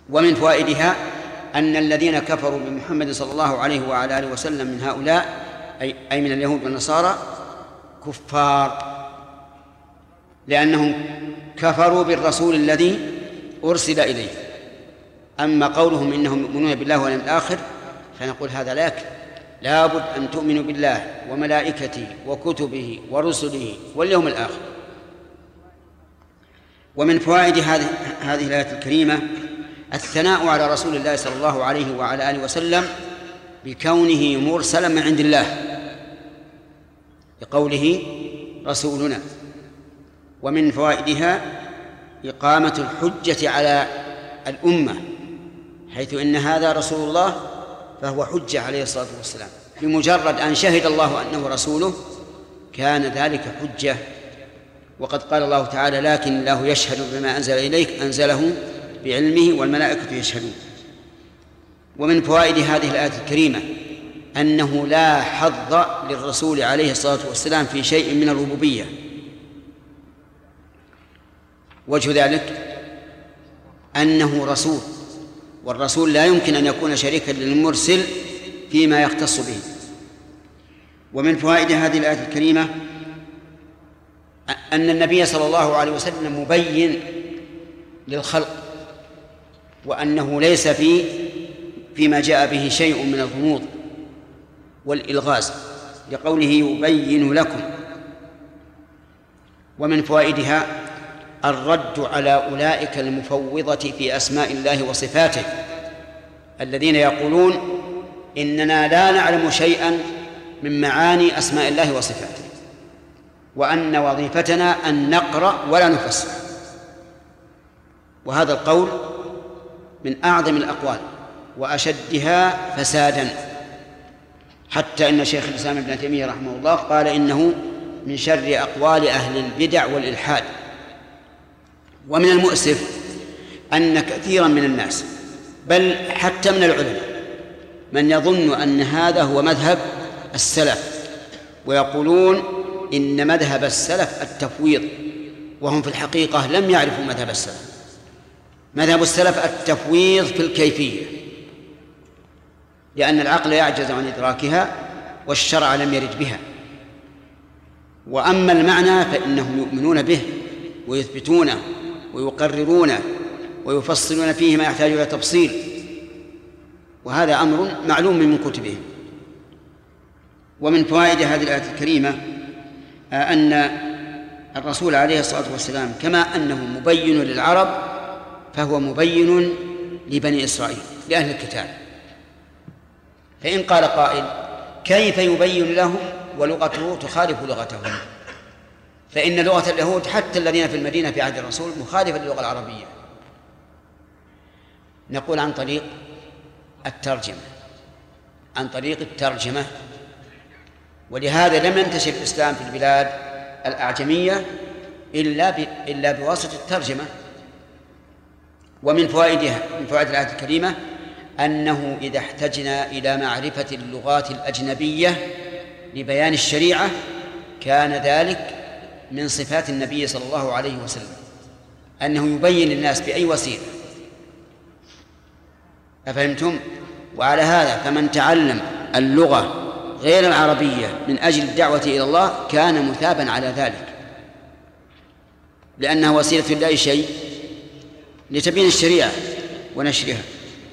ومن فوائدها أن الذين كفروا بمحمد صلى الله عليه وعلى آله وسلم من هؤلاء أي من اليهود والنصارى كفار، لأنهم كفروا بالرسول الذي أرسل إليه. أما قولهم إنهم يؤمنون بالله واليوم الآخر فنقول هذا لا بد أن تؤمنوا بالله وملائكته وكتبه ورسله واليوم الآخر. ومن فوائد هذه الآية الكريمة الثناء على رسول الله صلى الله عليه وعلى آله وسلم بكونه مرسلا من عند الله بقوله رسولنا. ومن فوائدها إقامة الحجة على الأمة، حيث إن هذا رسول الله فهو حجة عليه الصلاة والسلام، بمجرد أن شهد الله أنه رسوله كان ذلك حجة. وقد قال الله تعالى لكن الله يشهد بما أنزل إليك أنزله بعلمه والملائكة يشهدون. ومن فوائد هذه الآية الكريمة أنه لا حظ للرسول عليه الصلاة والسلام في شيء من الربوبية. وجه ذلك أنه رسول، والرسول لا يمكن أن يكون شريكا للمرسل فيما يختص به. ومن فوائد هذه الآية الكريمة أن النبي صلى الله عليه وسلم مبين للخلق، وأنه ليس فيما جاء به شيء من الغموض والإلغاز لقوله يبين لكم. ومن فوائدها الرد على أولئك المفوضة في أسماء الله وصفاته الذين يقولون إننا لا نعلم شيئا من معاني أسماء الله وصفاته، وأن وظيفتنا أن نقرأ ولا نفسر. وهذا القول من أعظم الأقوال وأشدها فسادا، حتى إن شيخ الإسلام ابن تيمية رحمه الله قال إنه من شر أقوال أهل البدع والإلحاد. ومن المؤسف أن كثيرا من الناس بل حتى من العلماء من يظن أن هذا هو مذهب السلف، ويقولون إن مذهب السلف التفويض، وهم في الحقيقة لم يعرفوا مذهب السلف. مذهب السلف التفويض في الكيفية، لأن العقل يعجز عن إدراكها والشرع لم يرد بها. وأما المعنى فإنهم يؤمنون به ويثبتونه ويقررونه ويفصلون فيه ما يحتاج إلى تفصيل، وهذا أمر معلوم من كتبهم. ومن فوائد هذه الآية الكريمة أن الرسول عليه الصلاة والسلام كما أنه مبين للعرب فهو مبين لبني إسرائيل لأهل الكتاب. فإن قال قائل كيف يبين لهم ولغته تخالف لغتهم؟ فإن لغة اليهود حتى الذين في المدينة في عهد الرسول مخالفة للغة العربية. نقول عن طريق الترجمة، ولهذا لم ينتشر الإسلام في البلاد الأعجمية إلا بواسطة الترجمة. ومن فوائد الآية الكريمة أنه إذا احتجنا إلى معرفة اللغات الأجنبية لبيان الشريعة كان ذلك من صفات النبي صلى الله عليه وسلم، أنه يبين للناس بأي وسيلة. أفهمتم؟ وعلى هذا فمن تعلم اللغة غير العربية من أجل الدعوة إلى الله كان مثابا على ذلك، لأنها وسيلة لا شيء لتبيين الشريعة ونشرها.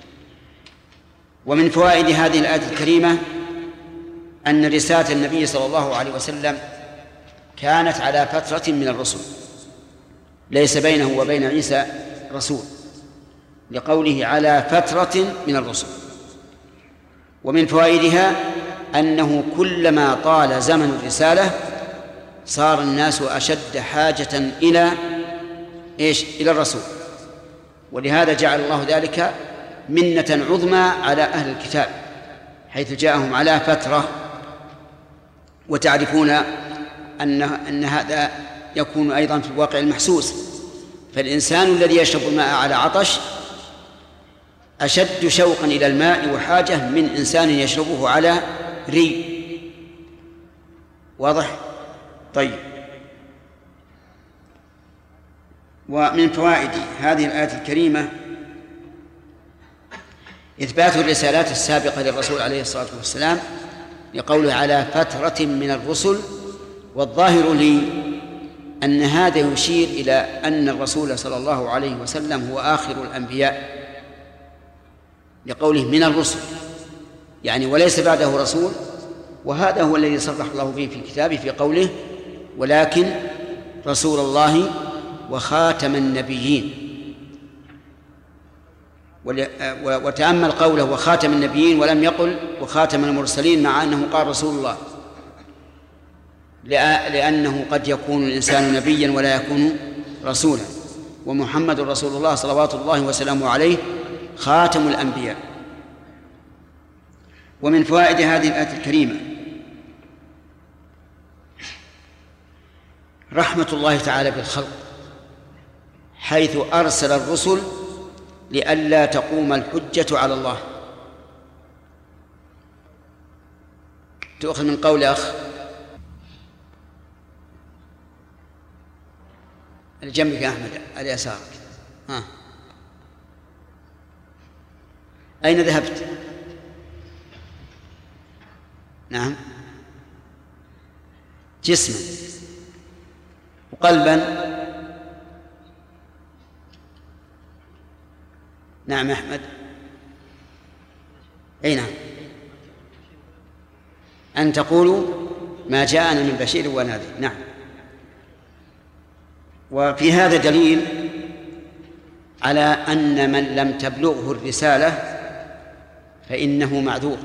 ومن فوائد هذه الآية الكريمة أن رسالة النبي صلى الله عليه وسلم كانت على فترة من الرسل، ليس بينه وبين عيسى رسول، لقوله على فترة من الرسل. ومن فوائدها أنه كلما طال زمن الرسالة صار الناس أشد حاجة إلى الرسول، ولهذا جعل الله ذلك منة عظمى على أهل الكتاب حيث جاءهم على فترة. وتعرفون أن هذا يكون أيضا في الواقع المحسوس، فالإنسان الذي يشرب الماء على عطش أشد شوقا إلى الماء وحاجة من إنسان يشربه على ري. واضح؟ طيب. ومن فوائد هذه الآية الكريمة إثبات الرسالات السابقة للرسول عليه الصلاة والسلام لقوله على فترة من الرسل، والظاهر لي أن هذا يشير إلى أن الرسول صلى الله عليه وسلم هو آخر الأنبياء، لقوله من الرسل يعني وليس بعده رسول. وهذا هو الذي صرح الله به في كتابه في قوله ولكن رسول الله وخاتم النبيين. وتأمل قوله وخاتم النبيين ولم يقل وخاتم المرسلين، مع أنه قال رسول الله، لأنه قد يكون الإنسان نبيا ولا يكون رسولا، ومحمد رسول الله صلوات الله وسلامه عليه خاتم الأنبياء. ومن فوائد هذه الآية الكريمة رحمة الله تعالى بالخلق، حيث أرسل الرسل لئلا تقوم الحجة على الله. تؤخذ من قول أخ الجنبك يا أحمد على يسارك. أين ذهبت؟ نعم، جسما وقلبا. نعم أحمد، أي نعم، أن تقولوا ما جاءنا من بشير ونذير. نعم. وفي هذا دليل على أن من لم تبلغه الرسالة فإنه معذور،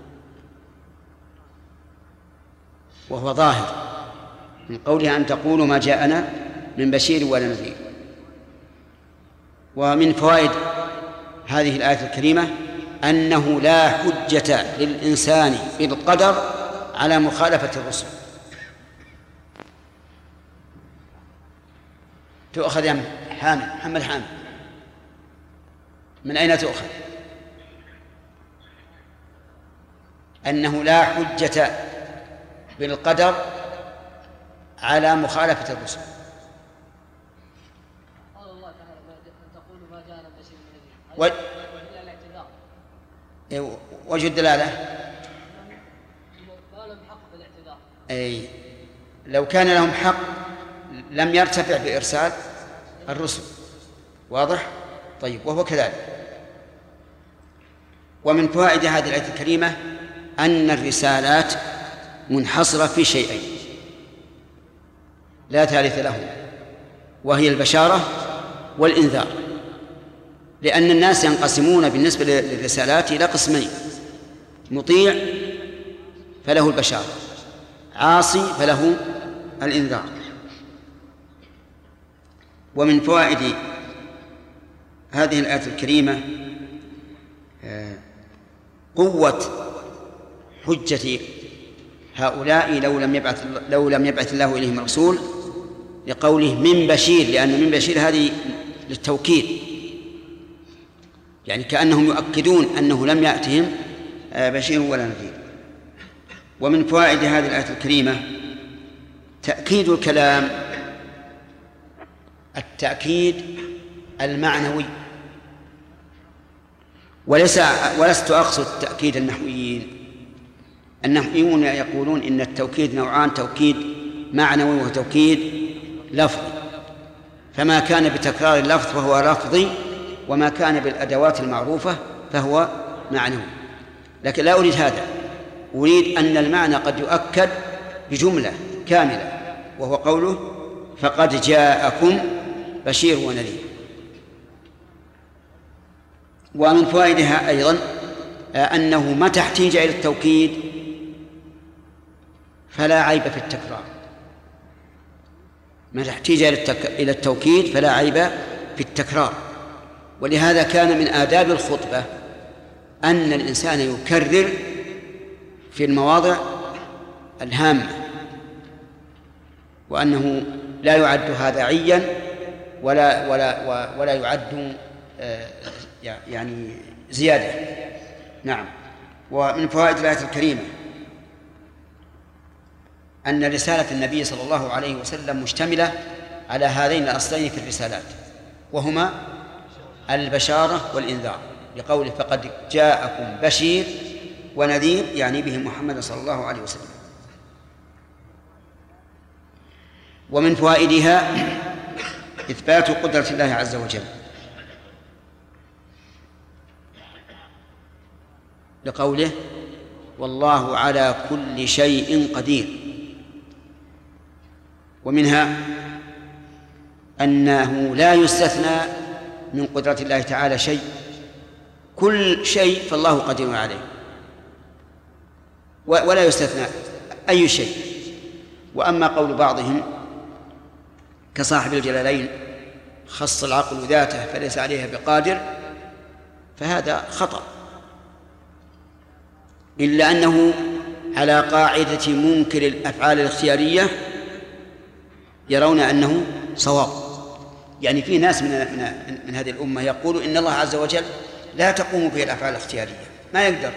وهو ظاهر من قولها أن تقولوا ما جاءنا من بشير ولا نذير. ومن فوائد هذه الآية الكريمة أنه لا حجة للإنسان بالقدر على مخالفة الرسل. تؤخذ يا حامد، محمد حامد، من أين تؤخذ؟ أنه لا حجة بالقدر على مخالفة الرسل. قال الله تعالى أن تقولوا ما جاءنا بشير من نذير، إلا الاعتذار. وجه الدلالة ما لهم حق بالاعتذار. أي لو كان لهم حق لم يرتفع بإرسال الرسل. واضح؟ طيب، وهو كذلك. ومن فوائد هذه الآية الكريمة أن الرسالات منحصرة في شيئين لا ثالث لهم، وهي البشارة والإنذار، لأن الناس ينقسمون بالنسبة للرسالات إلى قسمين: مطيع فله البشارة، عاصي فله الإنذار. ومن فوائد هذه الآية الكريمة قوة حجة هؤلاء لو لم يبعث الله إليهم رسول، لقوله من بشير، لأن من بشير هذه للتوكيد، يعني كأنهم يؤكدون أنه لم يأتهم بشير ولا نذير. ومن فوائد هذه الآية الكريمة تأكيد الكلام، التأكيد المعنوي، ولست أقصد تأكيد النحويين. النحويون يقولون إن التوكيد نوعان: توكيد معنوي وتوكيد لفظي، فما كان بتكرار اللفظ فهو لفظي، وما كان بالأدوات المعروفة فهو معنوي. لكن لا أريد هذا، أريد أن المعنى قد يؤكد بجملة كاملة، وهو قوله فقد جاءكم بشير ونذير. ومن فوائدها أيضا أنه متى احتيج إلى التوكيد فلا عيب في التكرار. متى احتيج إلى التوكيد فلا عيب في التكرار. ولهذا كان من آداب الخطبة أن الإنسان يكرر في المواضع الهامة، وأنه لا يعد هذا عيا ولا يعد يعني زيادة. نعم. ومن فوائد الآية الكريمة أن رسالة النبي صلى الله عليه وسلم مشتملة على هذين الأصلين في الرسالات، وهما البشارة والإنذار. لقوله فقد جاءكم بشير ونذير، يعني به محمد صلى الله عليه وسلم. ومن فوائدها إثبات قدرة الله عز وجل، لقوله والله على كل شيء قدير. ومنها أنه لا يستثنى من قدرة الله تعالى شيء، كل شيء فالله قدير عليه، ولا يستثنى أي شيء. وأما قول بعضهم كصاحب الجلالين خص العقل ذاته فليس عليها بقادر، فهذا خطأ، إلا أنه على قاعدة منكر الأفعال الاختيارية يرون أنه صواب. يعني في ناس من هذه الأمة يقول إن الله عز وجل لا تقوم به الأفعال الاختيارية، ما يقدر.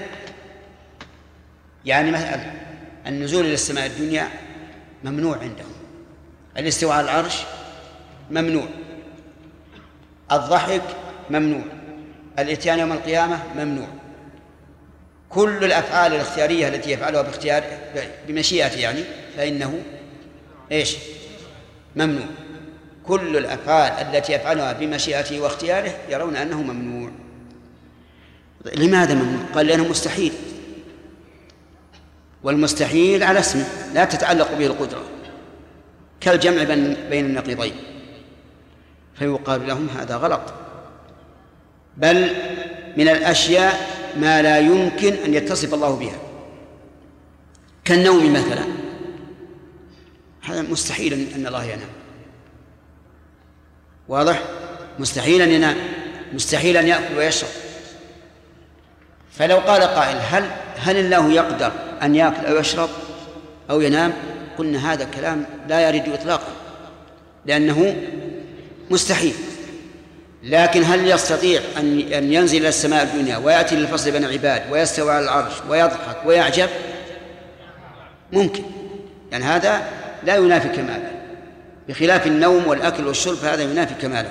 يعني مثلا النزول إلى السماء الدنيا ممنوع عندهم، الاستواء على العرش ممنوع، الضحك ممنوع، الإتيان يوم القيامة ممنوع. كل الأفعال الاختيارية التي يفعلها باختيار بمشيئته يعني فإنه إيش؟ ممنوع. كل الأفعال التي يفعلها بمشيئته واختياره يرون أنه ممنوع. لماذا ممنوع؟ قال لأنه مستحيل، والمستحيل على اسمه لا تتعلق به القدرة، كالجمع بين النقيضين. فيقال لهم هذا غلط، بل من الأشياء ما لا يمكن أن يتصف الله بها، كالنوم مثلا، هذا مستحيل أن الله ينام، واضح؟ مستحيل أن ينام، مستحيل أن يأكل ويشرب. فلو قال قائل هل الله يقدر أن يأكل أو يشرب أو ينام؟ قلنا هذا كلام لا يرد إطلاقا، لأنه مستحيل. لكن هل يستطيع أن ينزل إلى السماء الدنيا ويأتي للفصل بين العباد ويستوى على العرش ويضحك ويعجب؟ ممكن، يعني هذا لا ينافي كماله، بخلاف النوم والأكل والشرب فهذا ينافي كماله.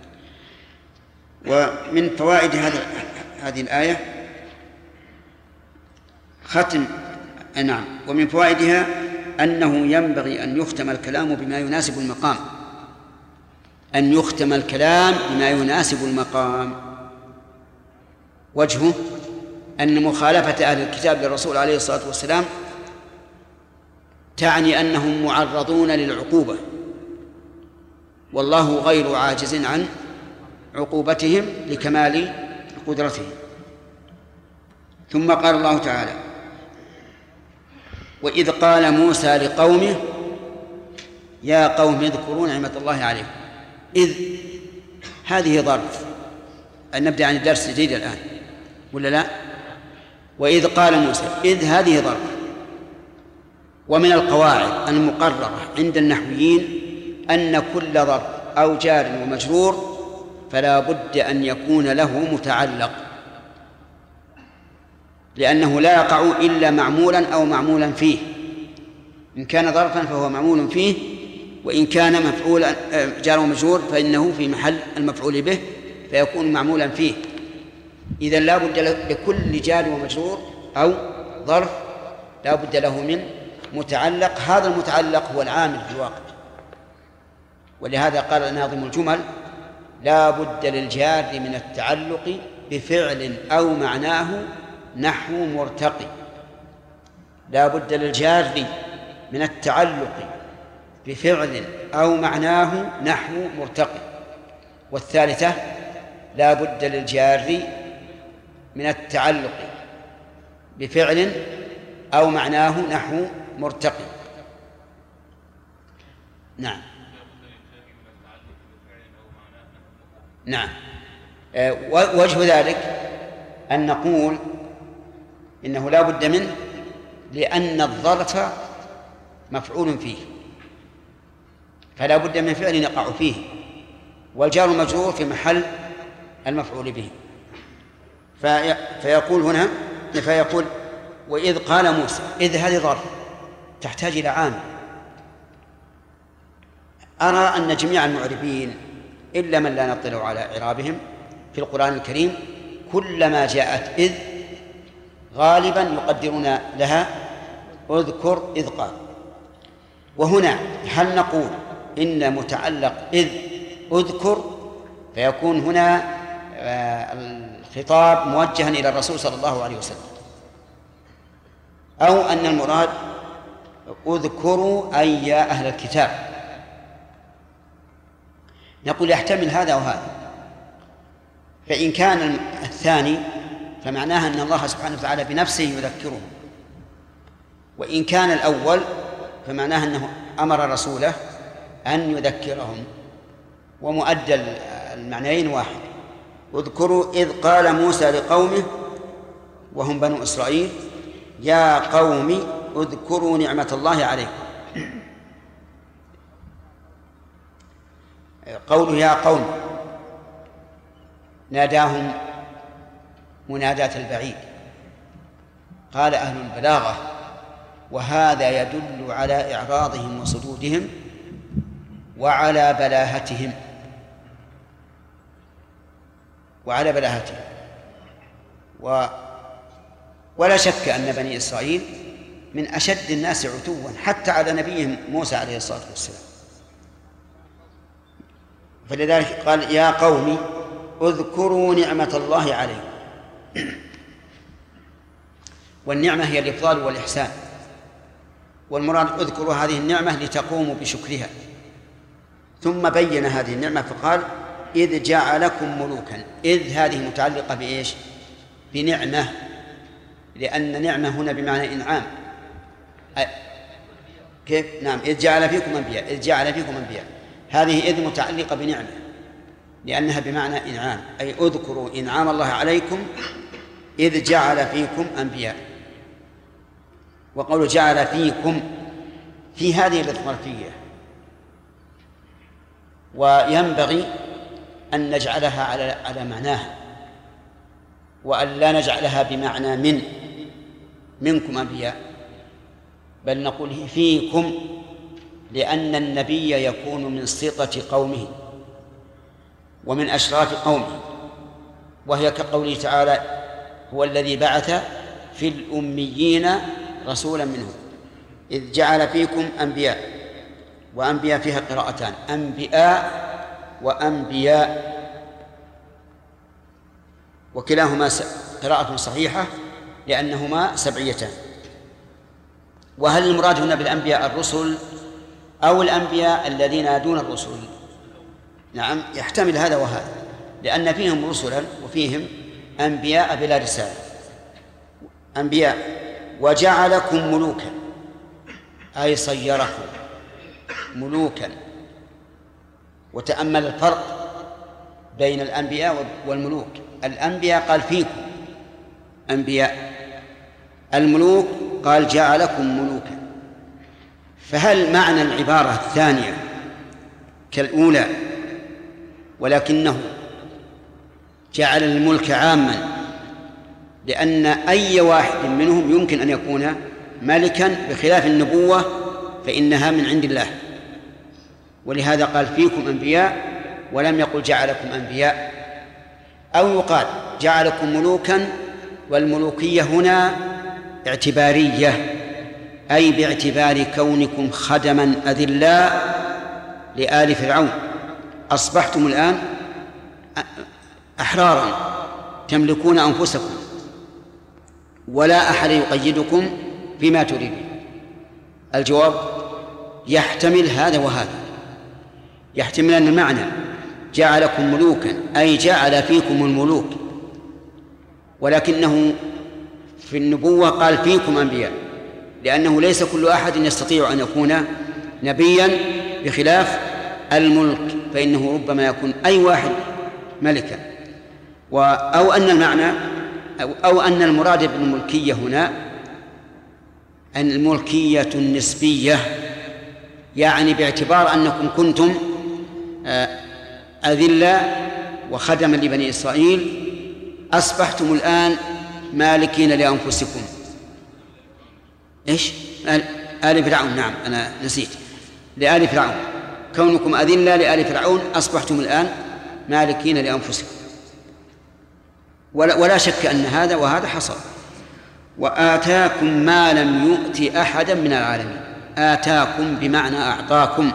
ومن فوائد هذه الآية ختم، نعم، ومن فوائدها أنه ينبغي أن يختم الكلام بما يناسب المقام، أن يختم الكلام بما يناسب المقام. وجهه أن مخالفة أهل الكتاب للرسول عليه الصلاة والسلام تعني أنهم معرضون للعقوبة، والله غير عاجز عن عقوبتهم لكمال قدرته. ثم قال الله تعالى وإذ قال موسى لقومه يا قوم اذكروا نعمة الله عليكم. إذ هذه ظرف، أن نبدأ عن الدرس جديد الآن ولا لا؟ وإذ قال موسى، إذ هذه ظرف. ومن القواعد المقررة عند النحويين أن كل ظرف أو جار ومجرور فلا بد أن يكون له متعلق، لأنه لا يقع إلا معمولا أو معمولا فيه. إن كان ظرفا فهو معمول فيه، وإن كان مفعولا جار ومجرور فإنه في محل المفعول به فيكون معمولا فيه. إذن لا بد لكل جار ومجرور أو ظرف لا بد له من متعلق، هذا المتعلق هو العامل في الواقع. ولهذا قال ناظم الجمل لا بد للجار من التعلق بفعل أو معناه نحو مرتقي. لا بد للجار من التعلق بفعل أو معناه نحو مرتقي. والثالثة لا بد للجار من التعلق بفعل أو معناه نحو مرتقي. نعم نعم. وجه ذلك أن نقول إنه لا بد منه لأن الظرف مفعول فيه، فلا بد من فعل يقع فيه، والجار مجرور في محل المفعول به. فيقول هنا فيقول وإذ قال موسى، إذ هذه ظرف تحتاج إلى عامل. أرى أن جميع المعربين إلا من لا نطلع على إعرابهم في القرآن الكريم كلما جاءت إذ غالبا يقدرون لها اذكر إذ قال. وهنا هل نقول إن متعلق إذ أذكر فيكون هنا الخطاب موجها إلى الرسول صلى الله عليه وسلم، أو أن المراد اذكروا أي يا أهل الكتاب؟ نقول يحتمل هذا وهذا. فإن كان الثاني فمعناها أن الله سبحانه وتعالى بنفسه يذكرهم، وإن كان الأول فمعناها أنه أمر رسوله أن يذكرهم، ومؤدى المعنيين واحد. اذكروا إذ قال موسى لقومه وهم بنو إسرائيل يا قوم اذكروا نعمة الله عليكم. قوله يا قوم ناداهم مناداة البعيد. قال أهل البلاغة وهذا يدل على إعراضهم وصدودهم وعلى بلاهتهم ولا شك أن بني إسرائيل من أشد الناس عتوا حتى على نبيهم موسى عليه الصلاة والسلام. فلذلك قال يا قوم اذكروا نعمة الله عليكم. والنعمة هي الإفضال والإحسان، والمراد اذكروا هذه النعمة لتقوموا بشكرها. ثم بين هذه النعمة فقال إذ جعلكم ملوكا. إذ هذه متعلقة بإيش؟ بنعمة، لأن نعمة هنا بمعنى إنعام. كيف؟ نعم إذ جعل فيكم أنبياء. إذ جعل فيكم أنبياء هذه إذ متعلقة بنعمة لأنها بمعنى إنعام، أي اذكروا إنعام الله عليكم إذ جعل فيكم أنبياء. وقول جعل فيكم في هذه الظرفية، وينبغي أن نجعلها على معناها، وأن لا نجعلها بمعنى منكم أنبياء، بل نقول فيكم، لأن النبي يكون من سطة قومه ومن أشراف قومه، وهي كقوله تعالى هو الذي بعث في الأميين رسولا منهم. إذ جعل فيكم أنبياء، وأنبياء فيها قراءتان أنبياء وأنبياء، وكلاهما قراءة صحيحة لأنهما سبعيتان. وهل المراد هنا بالأنبياء الرسل أو الأنبياء الذين دون الرسل؟ نعم يحتمل هذا وهذا، لأن فيهم رسلا وفيهم أنبياء بلا رسالة. أنبياء وجعلكم ملوكا أي صيركم ملوكا. وتأمل الفرق بين الأنبياء والملوك. الأنبياء قال فيكم أنبياء، الملوك قال جعلكم ملوكا. فهل معنى العبارة الثانية كالأولى ولكنه جعل الملك عاما، لأن أي واحد منهم يمكن أن يكون ملكا، بخلاف النبوة فإنها من عند الله، ولهذا قال فيكم أنبياء ولم يقل جعلكم أنبياء. أو يقال جعلكم ملوكا، والملوكية هنا اعتبارية، أي باعتبار كونكم خدما أذلاء لآل فرعون. أصبحتم الآن أحرارا تملكون أنفسكم ولا أحد يقيدكم بما تريدون. الجواب يحتمل هذا وهذا. يحتمل أن المعنى جعلكم ملوكا أي جعل فيكم الملوك، ولكنه في النبوة قال فيكم أنبياء، لأنه ليس كل أحد يستطيع أن يكون نبيا، بخلاف الملك فإنه ربما يكون أي واحد ملكا. أو أن المعنى أو أن المراد بالملكية هنا أن الملكية النسبية، يعني باعتبار أنكم كنتم أذلاء وخدما لبني إسرائيل، أصبحتم الآن مالكين لأنفسكم. إيش؟ آل فرعون. نعم أنا نسيت، لآل فرعون. كونكم أذلاء لآل فرعون أصبحتم الآن مالكين لأنفسكم. ولا شك أن هذا وهذا حصل. وآتاكم ما لم يؤت أحدا من العالمين. آتاكم بمعنى أعطاكم،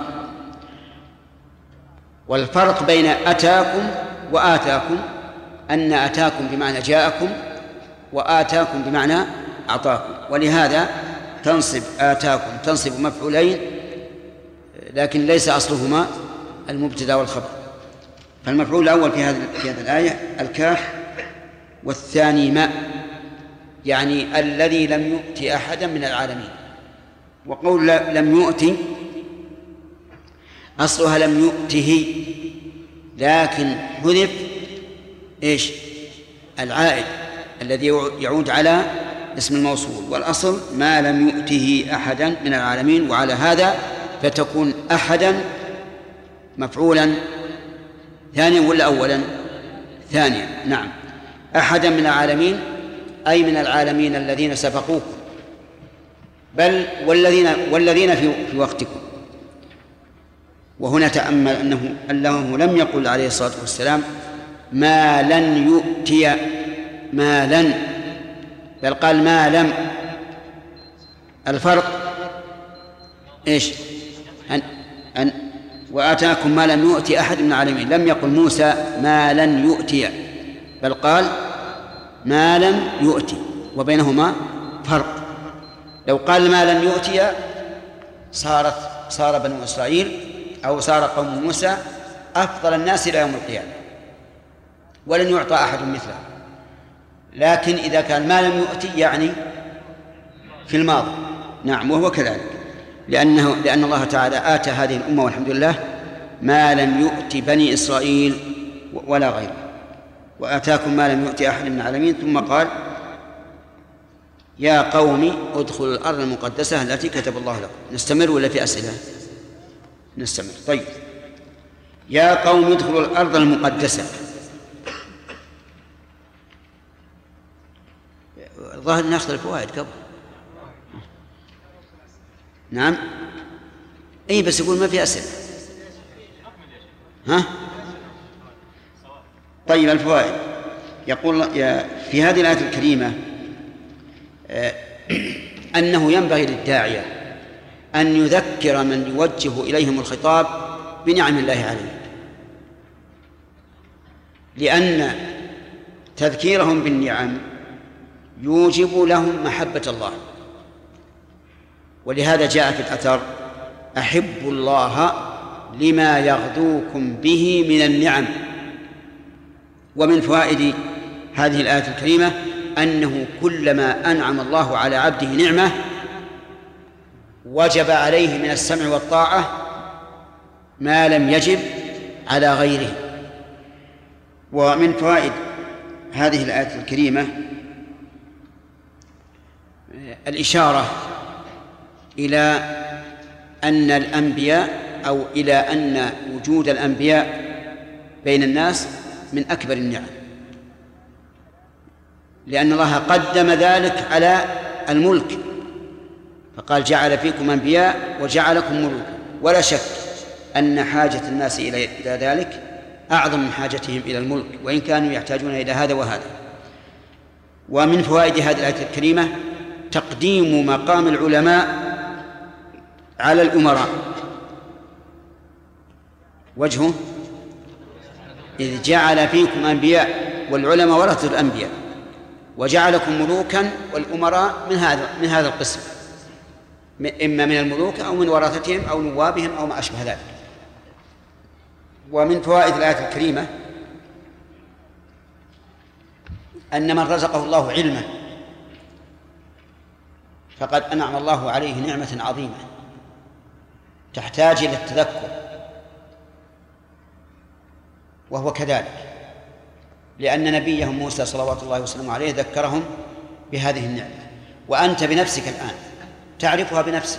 والفرق بين أتاكم وآتاكم أن أتاكم بمعنى جاءكم، وآتاكم بمعنى أعطاكم. ولهذا تنصب آتاكم تنصب مفعولين، لكن ليس أصلهما المبتدأ والخبر. فالمفعول الأول في هذه الآية الكاف، والثاني ما، يعني الذي لم يؤت أحدا من العالمين. وقول لم يؤت أصلها لم يؤته، لكن حذف إيش؟ العائد الذي يعود على اسم الموصول، والأصل ما لم يؤته أحدا من العالمين. وعلى هذا فتكون أحدا مفعولا ثانيا ولا أولا؟ ثانيا. نعم، أحدا من العالمين أي من العالمين الذين سبقوكم، بل والذين في وقتكم. وهنا تأمل أنه لم يقل عليه الصلاة والسلام ما لن يؤتي ما لن، بل قال ما لم. الفرق إيش؟ أن وآتاكم ما لم يؤتي أحد من العالمين. لم يقل موسى ما لن يؤتي، بل قال ما لم يؤتي، وبينهما فرق. لو قال ما لن يؤتي صار بنو إسرائيل أو صار قوم موسى أفضل الناس إلى يوم القيامة، ولن يعطى أحد مثله. لكن إذا كان ما لم يؤتي يعني في الماضي. نعم، وهو كذلك، لأن الله تعالى آتى هذه الأمة والحمد لله ما لم يؤت بني إسرائيل ولا غيره. وآتاكم ما لم يؤت أحد من العالمين. ثم قال يا قوم ادخلوا الأرض المقدسة التي كتب الله لكم. نستمر ولا في أسئلة؟ نستمر. طيب، يا قوم ادخلوا الأرض المقدسة. الظاهر ناخذ الفوائد قبل. نعم، أي بس يقول ما في أسئلة. ها؟ طيب، الفوائد. يقول في هذه الآية الكريمة أنه ينبغي للداعية أن يذكر من يوجه إليهم الخطاب بنعم الله عليه، لأن تذكيرهم بالنعم يوجب لهم محبة الله. ولهذا جاء في الأثر أحبوا الله لما يغدوكم به من النعم. ومن فوائد هذه الآية الكريمة أنه كلما أنعم الله على عبده نعمة وجب عليه من السمع والطاعة ما لم يجب على غيره. ومن فوائد هذه الآية الكريمة الإشارة إلى أن الأنبياء أو إلى أن وجود الأنبياء بين الناس من أكبر النعم، لأن الله قدم ذلك على الملك، فقال جعل فيكم أنبياء وجعلكم ملوكا. ولا شك أن حاجة الناس إلى ذلك أعظم من حاجتهم إلى الملك، وإن كانوا يحتاجون إلى هذا وهذا. ومن فوائد هذه الآية الكريمة تقديم مقام العلماء على الأمراء. وجهه إذ جعل فيكم أنبياء، والعلماء ورثة الأنبياء، وجعلكم ملوكا، والأمراء من هذا القسم، إما من الملوك أو من ورثتهم أو نوابهم أو ما أشبه ذلك. ومن فوائد الآية الكريمة أن من رزقه الله علما فقد أنعم الله عليه نعمة عظيمة تحتاج إلى التذكر، وهو كذلك، لأن نبيهم موسى صلوات الله وسلامه عليه ذكرهم بهذه النعمة. وأنت بنفسك الآن تعرفها بنفسك.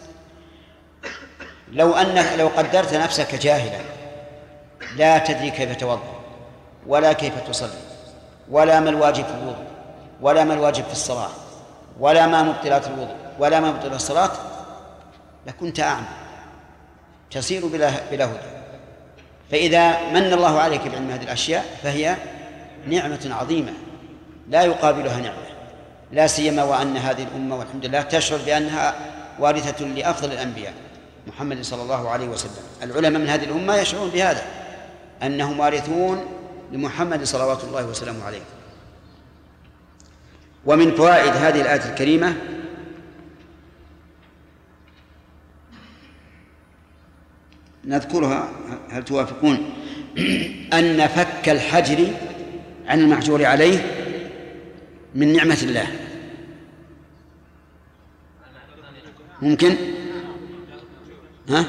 لو قدرت نفسك جاهلا لا تدري كيف توضأ ولا كيف تصلي ولا ما الواجب في الوضوء ولا ما الواجب في الصلاة ولا ما مبطلات الوضوء ولا ما مبطلات الصلاة، لكنت أعمى تصير بلا هدى. فإذا من الله عليك بعلم هذه الأشياء فهي نعمة عظيمة لا يقابلها نعمة، لا سيما وأن هذه الأمة والحمد لله تشعر بأنها وارثة لأفضل الأنبياء محمد صلى الله عليه وسلم. العلماء من هذه الأمة يشعرون بهذا، أنهم وارثون لمحمد صلوات الله وسلامه عليه. ومن فوائد هذه الآية الكريمة نذكرها، هل توافقون؟ أن فك الحجر عن المحجور عليه من نعمة الله. ممكن؟ ها؟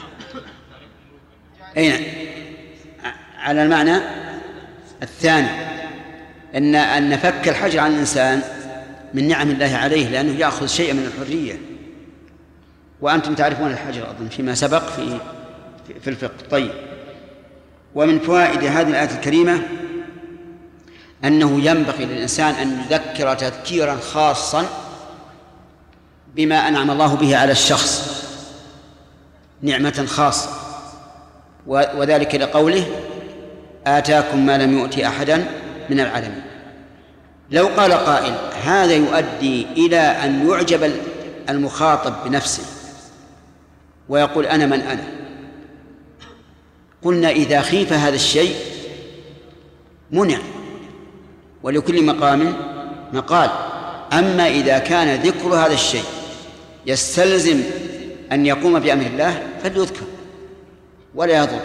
أين؟ على المعنى الثاني، أن فك الحجر عن الإنسان من نعم الله عليه، لأنه يأخذ شيئا من الحرية، وأنتم تعرفون الحجر أظن فيما سبق في الفقه. طيب، ومن فوائد هذه الآية الكريمة أنه ينبغي للإنسان أن يذكر تذكيرا خاصا بما أنعم الله به على الشخص نعمة خاصة، وذلك لقوله آتاكم ما لم يؤت أحدا من العالمين. لو قال قائل هذا يؤدي إلى أن يعجب المخاطب بنفسه ويقول أنا من أنا، قلنا إذا خيف هذا الشيء منع، ولكل مقام مقال. أما إذا كان ذكر هذا الشيء يستلزم أن يقوم بأمر الله فليذكر ولا يضر.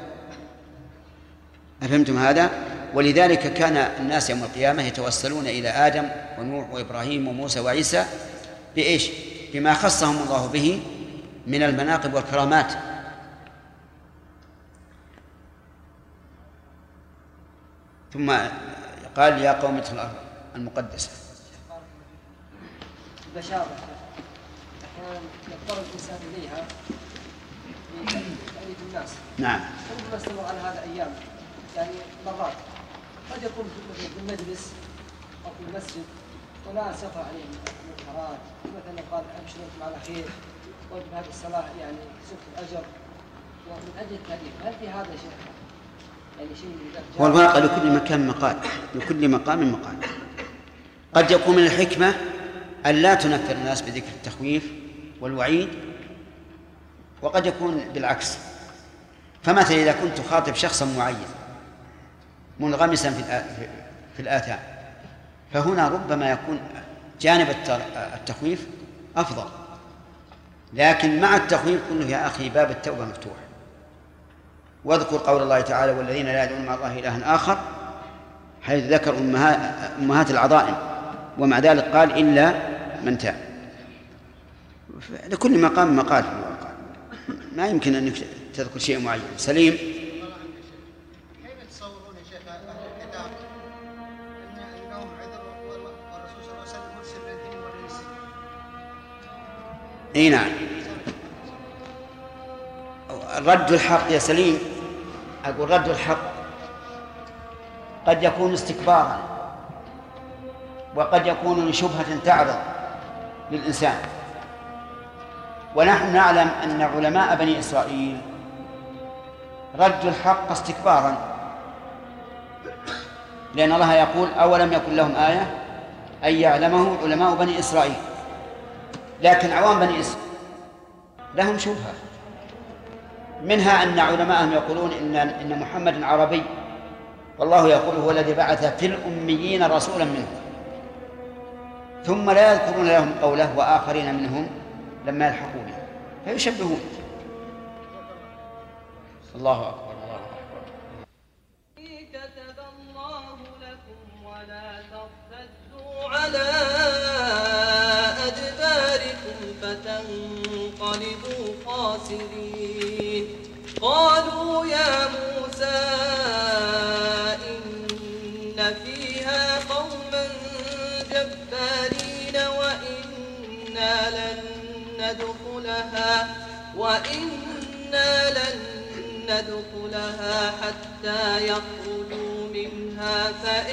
أفهمتم هذا؟ ولذلك كان الناس يوم القيامة يتوسلون إلى آدم ونوح وإبراهيم وموسى وعيسى بإيش؟ بما خصهم الله به من المناقب والكرامات. ثم قال يا قوم ادخلوا الأرض المقدسة. البشارة أحيانا يضطر الإنسان إليها في الناس. نعم. ربما استمر على هذا أيام، يعني مرات قد يكون في المجلس أو في المسجد وناس يقرأ عليهم المنكرات، مثلا قال أبشروا أنتم على خير وجب هذه الصلاة يعني سبت الأجر، ومن أجل التأليف. هل في هذا شيء؟ يعني شيء هو الواقع لكل مكان مقال، لكل مقام مقال. قد يكون من الحكمة أن لا تنفر الناس بذكر التخويف والوعيد، وقد يكون بالعكس. فمثلا إذا كنت تخاطب شخصا معين منغمسا في الآثام، فهنا ربما يكون جانب التخويف أفضل، لكن مع التخويف قل له يا أخي باب التوبة مفتوح، واذكر قول الله تعالى والذين لا يدعون مع الله إلها آخر، حيث ذكر أمهات العظائم، ومع ذلك قال إلا من تاب. لكل مقام مقال في الواقع، ما يمكن أن تذكر شيء معين. سليم. كيف تصورون يا شيخ أهل الكتاب أن لهم عذر والرسول صلى الله عليه وسلم مرسل للدين والرئيس؟ اي نعم. رد الحق يا سليم، أقول رد الحق قد يكون استكبارا، وقد يكون لشبهة تعرض للإنسان. ونحن نعلم أن علماء بني إسرائيل ردوا الحق استكبارا، لأن الله يقول أولم يكن لهم آية أن يعلمه علماء بني إسرائيل. لكن عوام بني إسرائيل لهم شبهة، منها أن علماءهم يقولون إن محمد عربي، والله يقول هو الذي بعث في الأميين رسولا منهم، ثم لا يذكرون لهم قوله وآخرين منهم لما يلحقوا به، فيشبهون. الله أكبر. الله أكبر. كتب الله لكم ولا ترتدوا على أدباركم فتنقلبوا خاسرين. قالوا يا موسى إن فيها قوما جبارين وإنا لن ندخلها حتى يخرجوا منها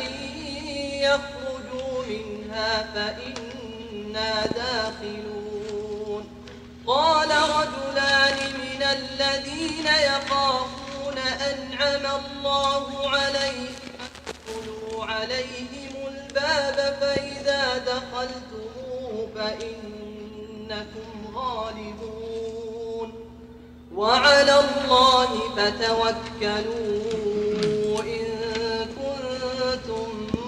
فإنا داخلون. قال رجلان من الذين يخافون أنعم الله عليهم ادخلوا عليهم الباب فإذا دخلتموه فإنكم غالبون وعلى الله فتوكلوا إن كنتم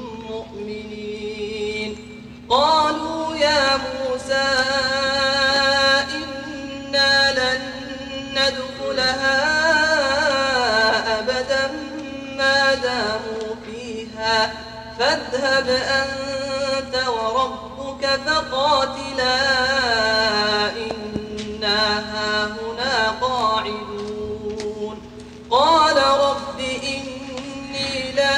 مؤمنين قالوا يا موسى إنا لن ندخلها أبدا ما داموا فيها فاذهب أنت وربك فقاتلا إنا هاهنا قاعدون قال رب إني لا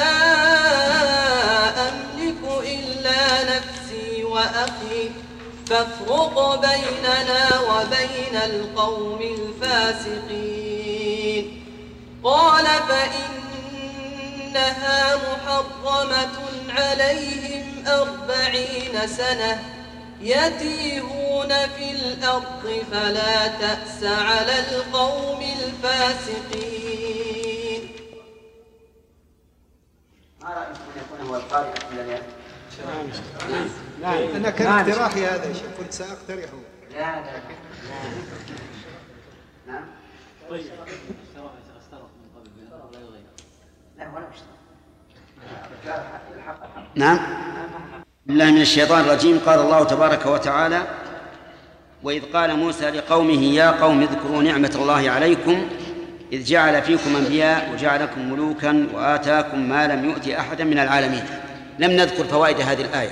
أملك إلا نفسي وأخي فافرق بيننا وبين القوم الفاسقين قال فإنها محرمة عليهم 40 سنة يتيهون في الأرض فلا تأس على القوم الفاسقين. ما رأيكم أن يكون هو القارئ من الآيات؟ لا أنا كان اقتراحي هذا يا شيخ كنت سأقترحه. لا نعم. طيب اشترط من قبل بأنه لا يغير. لا ولا نعم. بالله من الشيطان الرجيم. قال الله تبارك وتعالى وإذ قال موسى لقومه يا قوم اذكروا نعمة الله عليكم إذ جعل فيكم أنبياء وجعلكم ملوكا وآتاكم ما لم يؤت أحدا من العالمين. لم نذكر فوائد هذه الآية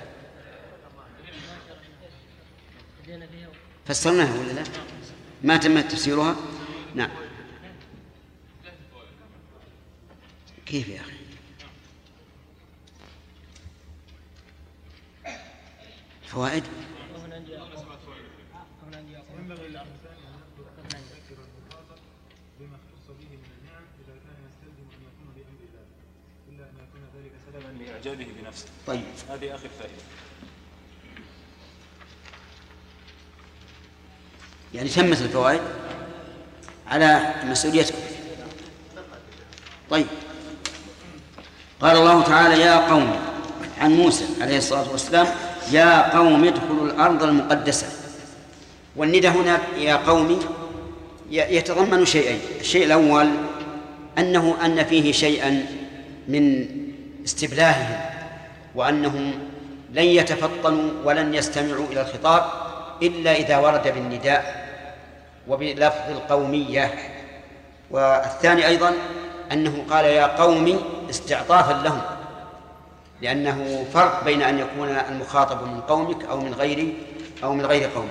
فسرناها ولا لا؟ ما تم تفسيرها؟ نعم. كيف يا أخي؟ فوائد ينبغي للإنسان أن يذكر المخاطب بما اختص به من النعم إذا كان يستلزم أن يكون بأمر الله إلا أن يكون ذلك سببا لإعجابه بنفسه. طيب هذه آخر فائدة. يعني تمت الفوائد على مسؤوليتكم. طيب قال الله تعالى يا قوم عن موسى عليه الصلاة والسلام يا قوم ادخلوا الأرض المقدسة. والندى هنا يا قوم يتضمن شيئين. الشيء الأول أن فيه شيئا من استبلاههم وأنهم لن يتفطنوا ولن يستمعوا إلى الخطاب إلا إذا ورد بالنداء وبلفظ القومية. والثاني أيضا أنه قال يا قوم استعطافا لهم لأنه فرق بين أن يكون المخاطب من قومك أو من غير قومك.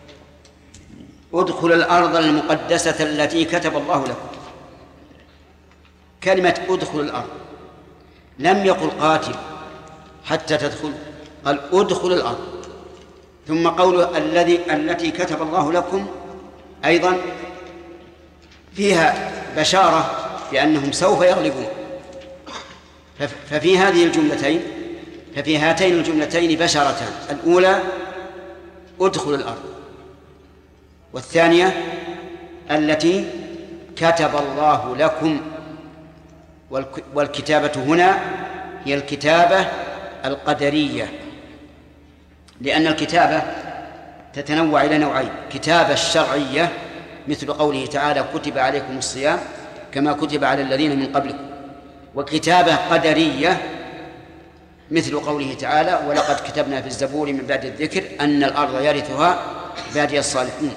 ادخل الأرض المقدسة التي كتب الله لكم. كلمة ادخل الأرض لم يقل قاتل حتى تدخل، قال ادخل الأرض. ثم قوله التي كتب الله لكم أيضا فيها بشارة بأنهم سوف يغلبون. ففي هاتين الجملتين بشارتان. الأولى ادخل الأرض، والثانية التي كتب الله لكم. والكتابة هنا هي الكتابة القدرية، لأن الكتابة تتنوع إلى نوعين: كتابة الشرعية مثل قوله تعالى كتب عليكم الصيام كما كتب على الذين من قبلكم، وكتابة قدرية مثل قوله تعالى ولقد كتبنا في الزبور من بعد الذكر أن الأرض يرثها عبادي الصالحون.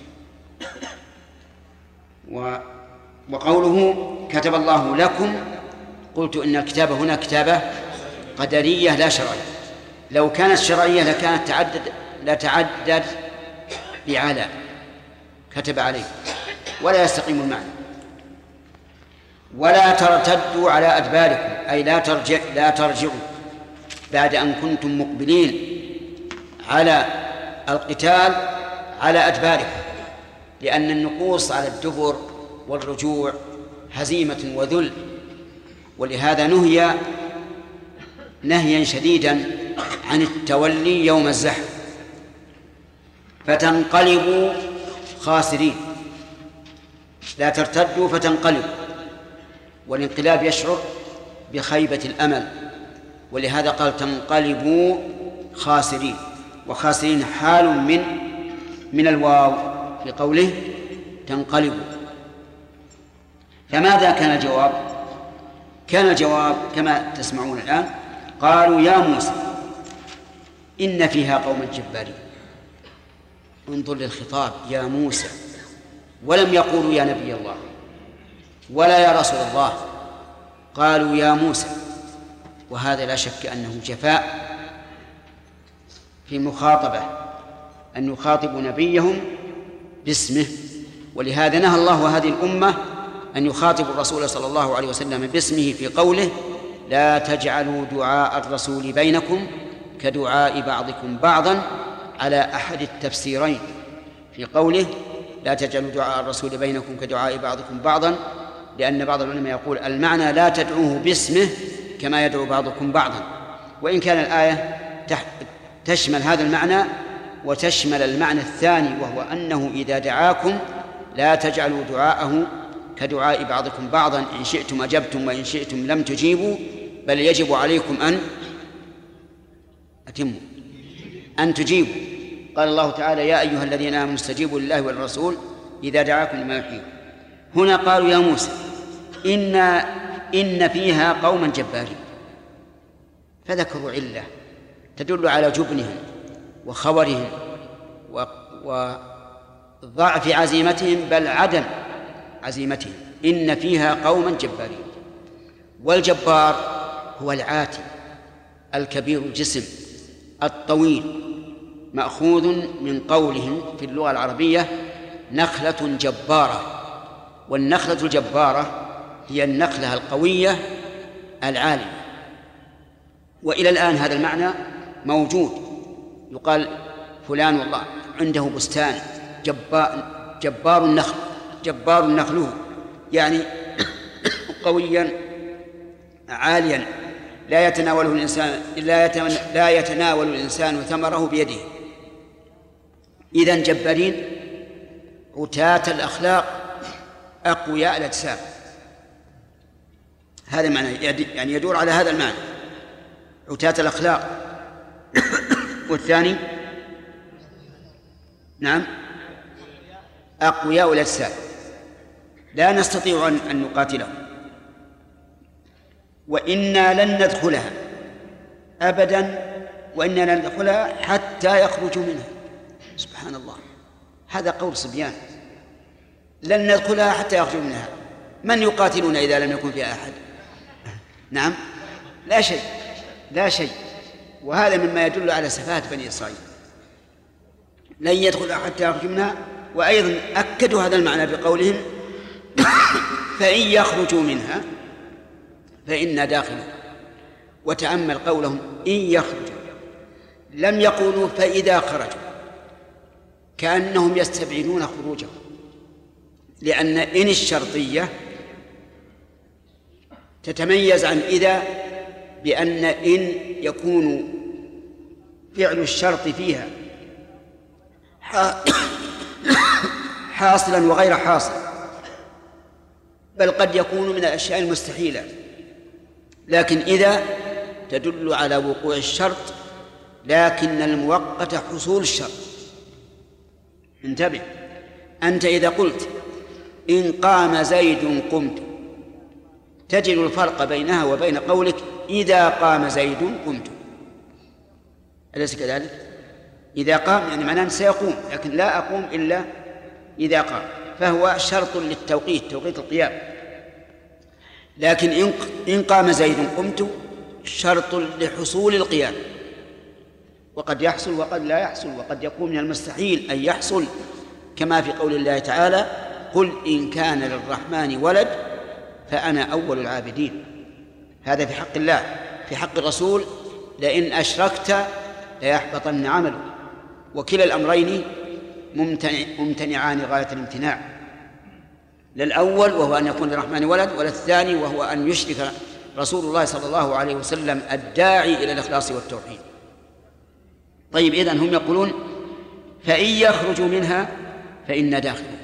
وقوله كتب الله لكم قلت إن الكتابة هنا كتابة قدرية لا شرعية. لو كانت شرعية لكانت تعدد بعلى كتب عليه ولا يستقيم المعنى. ولا ترتدوا على أدباركم أي لا ترجعوا بعد أن كنتم مقبلين على القتال على أدباركم، لأن النقوص على الدبر والرجوع هزيمة وذل، ولهذا نهي نهيا شديدا عن التولي يوم الزحف فتنقلبوا خاسرين. لا ترتدوا فتنقلبوا، والانقلاب يشعر بخيبة الأمل ولهذا قال تنقلبوا خاسرين، وخاسرين حال من الواو في قوله تنقلبوا. فماذا كان الجواب؟ كان الجواب كما تسمعون الآن، قالوا يا موسى إن فيها قوما جبارين. انظر للخطاب، يا موسى، ولم يقولوا يا نبي الله ولا يا رسول الله، قالوا يا موسى. وهذا لا شك أنه جفاء في مخاطبة، أن يخاطبوا نبيهم باسمه. ولهذا نهى الله هذه الأمة أن يخاطب الرسول صلى الله عليه وسلم باسمه في قوله لا تجعلوا دعاء الرسول بينكم كدعاء بعضكم بعضا، على أحد التفسيرين في قوله لا تجعلوا دعاء الرسول بينكم كدعاء بعضكم بعضا، لأن بعض العلماء يقول المعنى لا تدعوه باسمه كما يدعو بعضكم بعضا، وإن كان الآية تشمل هذا المعنى وتشمل المعنى الثاني، وهو أنه إذا دعاكم لا تجعلوا دعاءه كدعاء بعضكم بعضا، إن شئتم أجبتم وإن شئتم لم تجيبوا، بل يجب عليكم أن تجيبوا. قال الله تعالى يا أيها الذين آمنوا استجيبوا لله والرسول إذا دعاكم لما يحييكم. هنا قالوا يا موسى إن فيها قوما جبارين، فذكروا علة تدل على جبنهم وخورهم وضعف عزيمتهم، بل عدم عزيمتهم. إن فيها قوما جبارين. والجبار هو العاتي الكبير الجسم الطويل، مأخوذ من قولهم في اللغة العربية نخلة جبارة. والنخلة الجبارة هي النخلة القوية العالية. وإلى الآن هذا المعنى موجود، يقال فلان والله عنده بستان جبار النخل، جبار نخله، يعني قويا عاليا لا يتناول الإنسان ثمره بيده. إذن جبارين عتاة الأخلاق أقوياء الأجسام، هذا معنى، يعني يدور على هذا المعنى عتاة الأخلاق. والثاني نعم أقوياء الأجسام، لا نستطيع أن نقاتلهم، وإنا لن ندخلها أبدا، وإنا لن ندخلها حتى يخرجوا منها. سبحان الله، هذا قول صبيان، لن ندخلها حتى يخرجوا منها. من يقاتلون إذا لم يكن فيها أحد؟ نعم لا شيء. وهذا مما يدل على سفاهة بني إسرائيل، لن يدخلها حتى يخرجوا منها. وأيضا أكدوا هذا المعنى بقولهم فإن يخرجوا منها فإنا داخلون. وتأمل قولهم إن يخرجوا، لم يقولوا فإذا خرجوا، كأنهم يستبعدون خروجهم، لأن إن الشرطية تتميز عن إذا بأن إن يكون فعل الشرط فيها حاصلا وغير حاصل، بل قد يكون من الأشياء المستحيلة. لكن إذا تدل على وقوع الشرط، لكن المؤقت حصول الشرط. انتبه، أنت إذا قلت إن قام زيد قمت، تجد الفرق بينها وبين قولك إذا قام زيد قمت، أليس كذلك؟ إذا قام يعني معناه سيقوم، لكن لا أقوم إلا إذا قام، فهو شرط للتوقيت، توقيت القيام. لكن إن قام زيد قمت شرط لحصول القيام، وقد يحصل وقد لا يحصل، وقد يكون من المستحيل أن يحصل، كما في قول الله تعالى قل إن كان للرحمن ولد فأنا أول العابدين. هذا في حق الله. في حق الرسول لئن أشركت ليحبطن عمله. وكلا الأمرين ممتنعان غاية الامتناع، للأول وهو أن يكون للرحمن ولد، وللثاني وهو أن يشرك رسول الله صلى الله عليه وسلم الداعي إلى الإخلاص والتوحيد. طيب، إذن هم يقولون فإن يخرجوا منها فإنا داخلون،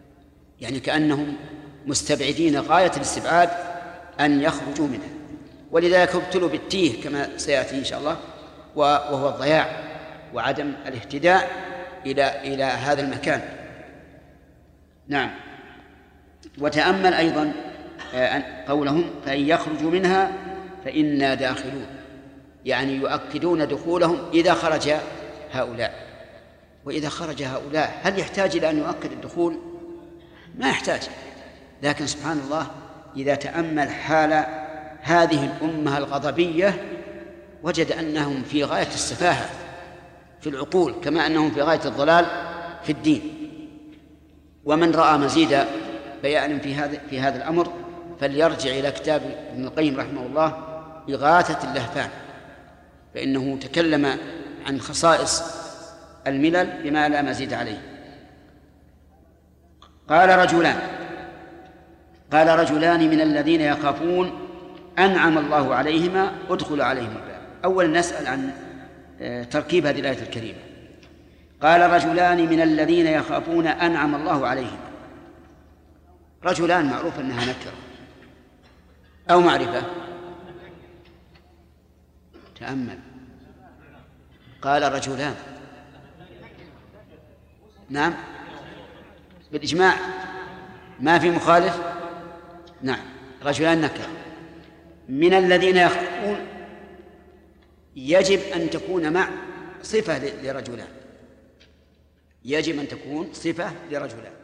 يعني كأنهم مستبعدين غاية الاستبعاد أن يخرجوا منها. ولذلك ابتلوا بالتيه كما سيأتي إن شاء الله، وهو الضياع وعدم الاهتداء إلى هذا المكان. نعم. وتأمل أيضا قولهم فإن يخرجوا منها فإنا داخلون، يعني يؤكدون دخولهم إذا خرج هؤلاء. وإذا خرج هؤلاء هل يحتاج إلى أن يؤكد الدخول؟ ما يحتاج. لكن سبحان الله إذا تأمل حال هذه الأمة الغضبية وجد أنهم في غاية السفاهة في العقول كما أنهم في غاية الضلال في الدين. ومن رأى مزيد بيان في هذا الأمر فليرجع إلى كتاب ابن القيم رحمه الله إغاثة اللهفان، فإنه تكلم عن خصائص الملل بما لا مزيد عليه. قال رجلان من الذين يخافون أنعم الله عليهما ادخلوا عليهم الباب. أولا نسأل عن تركيب هذه الآية الكريمة. قال رجلان من الذين يخافون أنعم الله عليهما. رجلان معروف أنها نكرة أو معرفة. تأمل، قال رجلان، نعم بالإجماع ما في مخالف. نعم رجلان نكرة. من الذين يخافون يجب أن تكون مع صفة لرجلان، يجب أن تكون صفة لرجلان.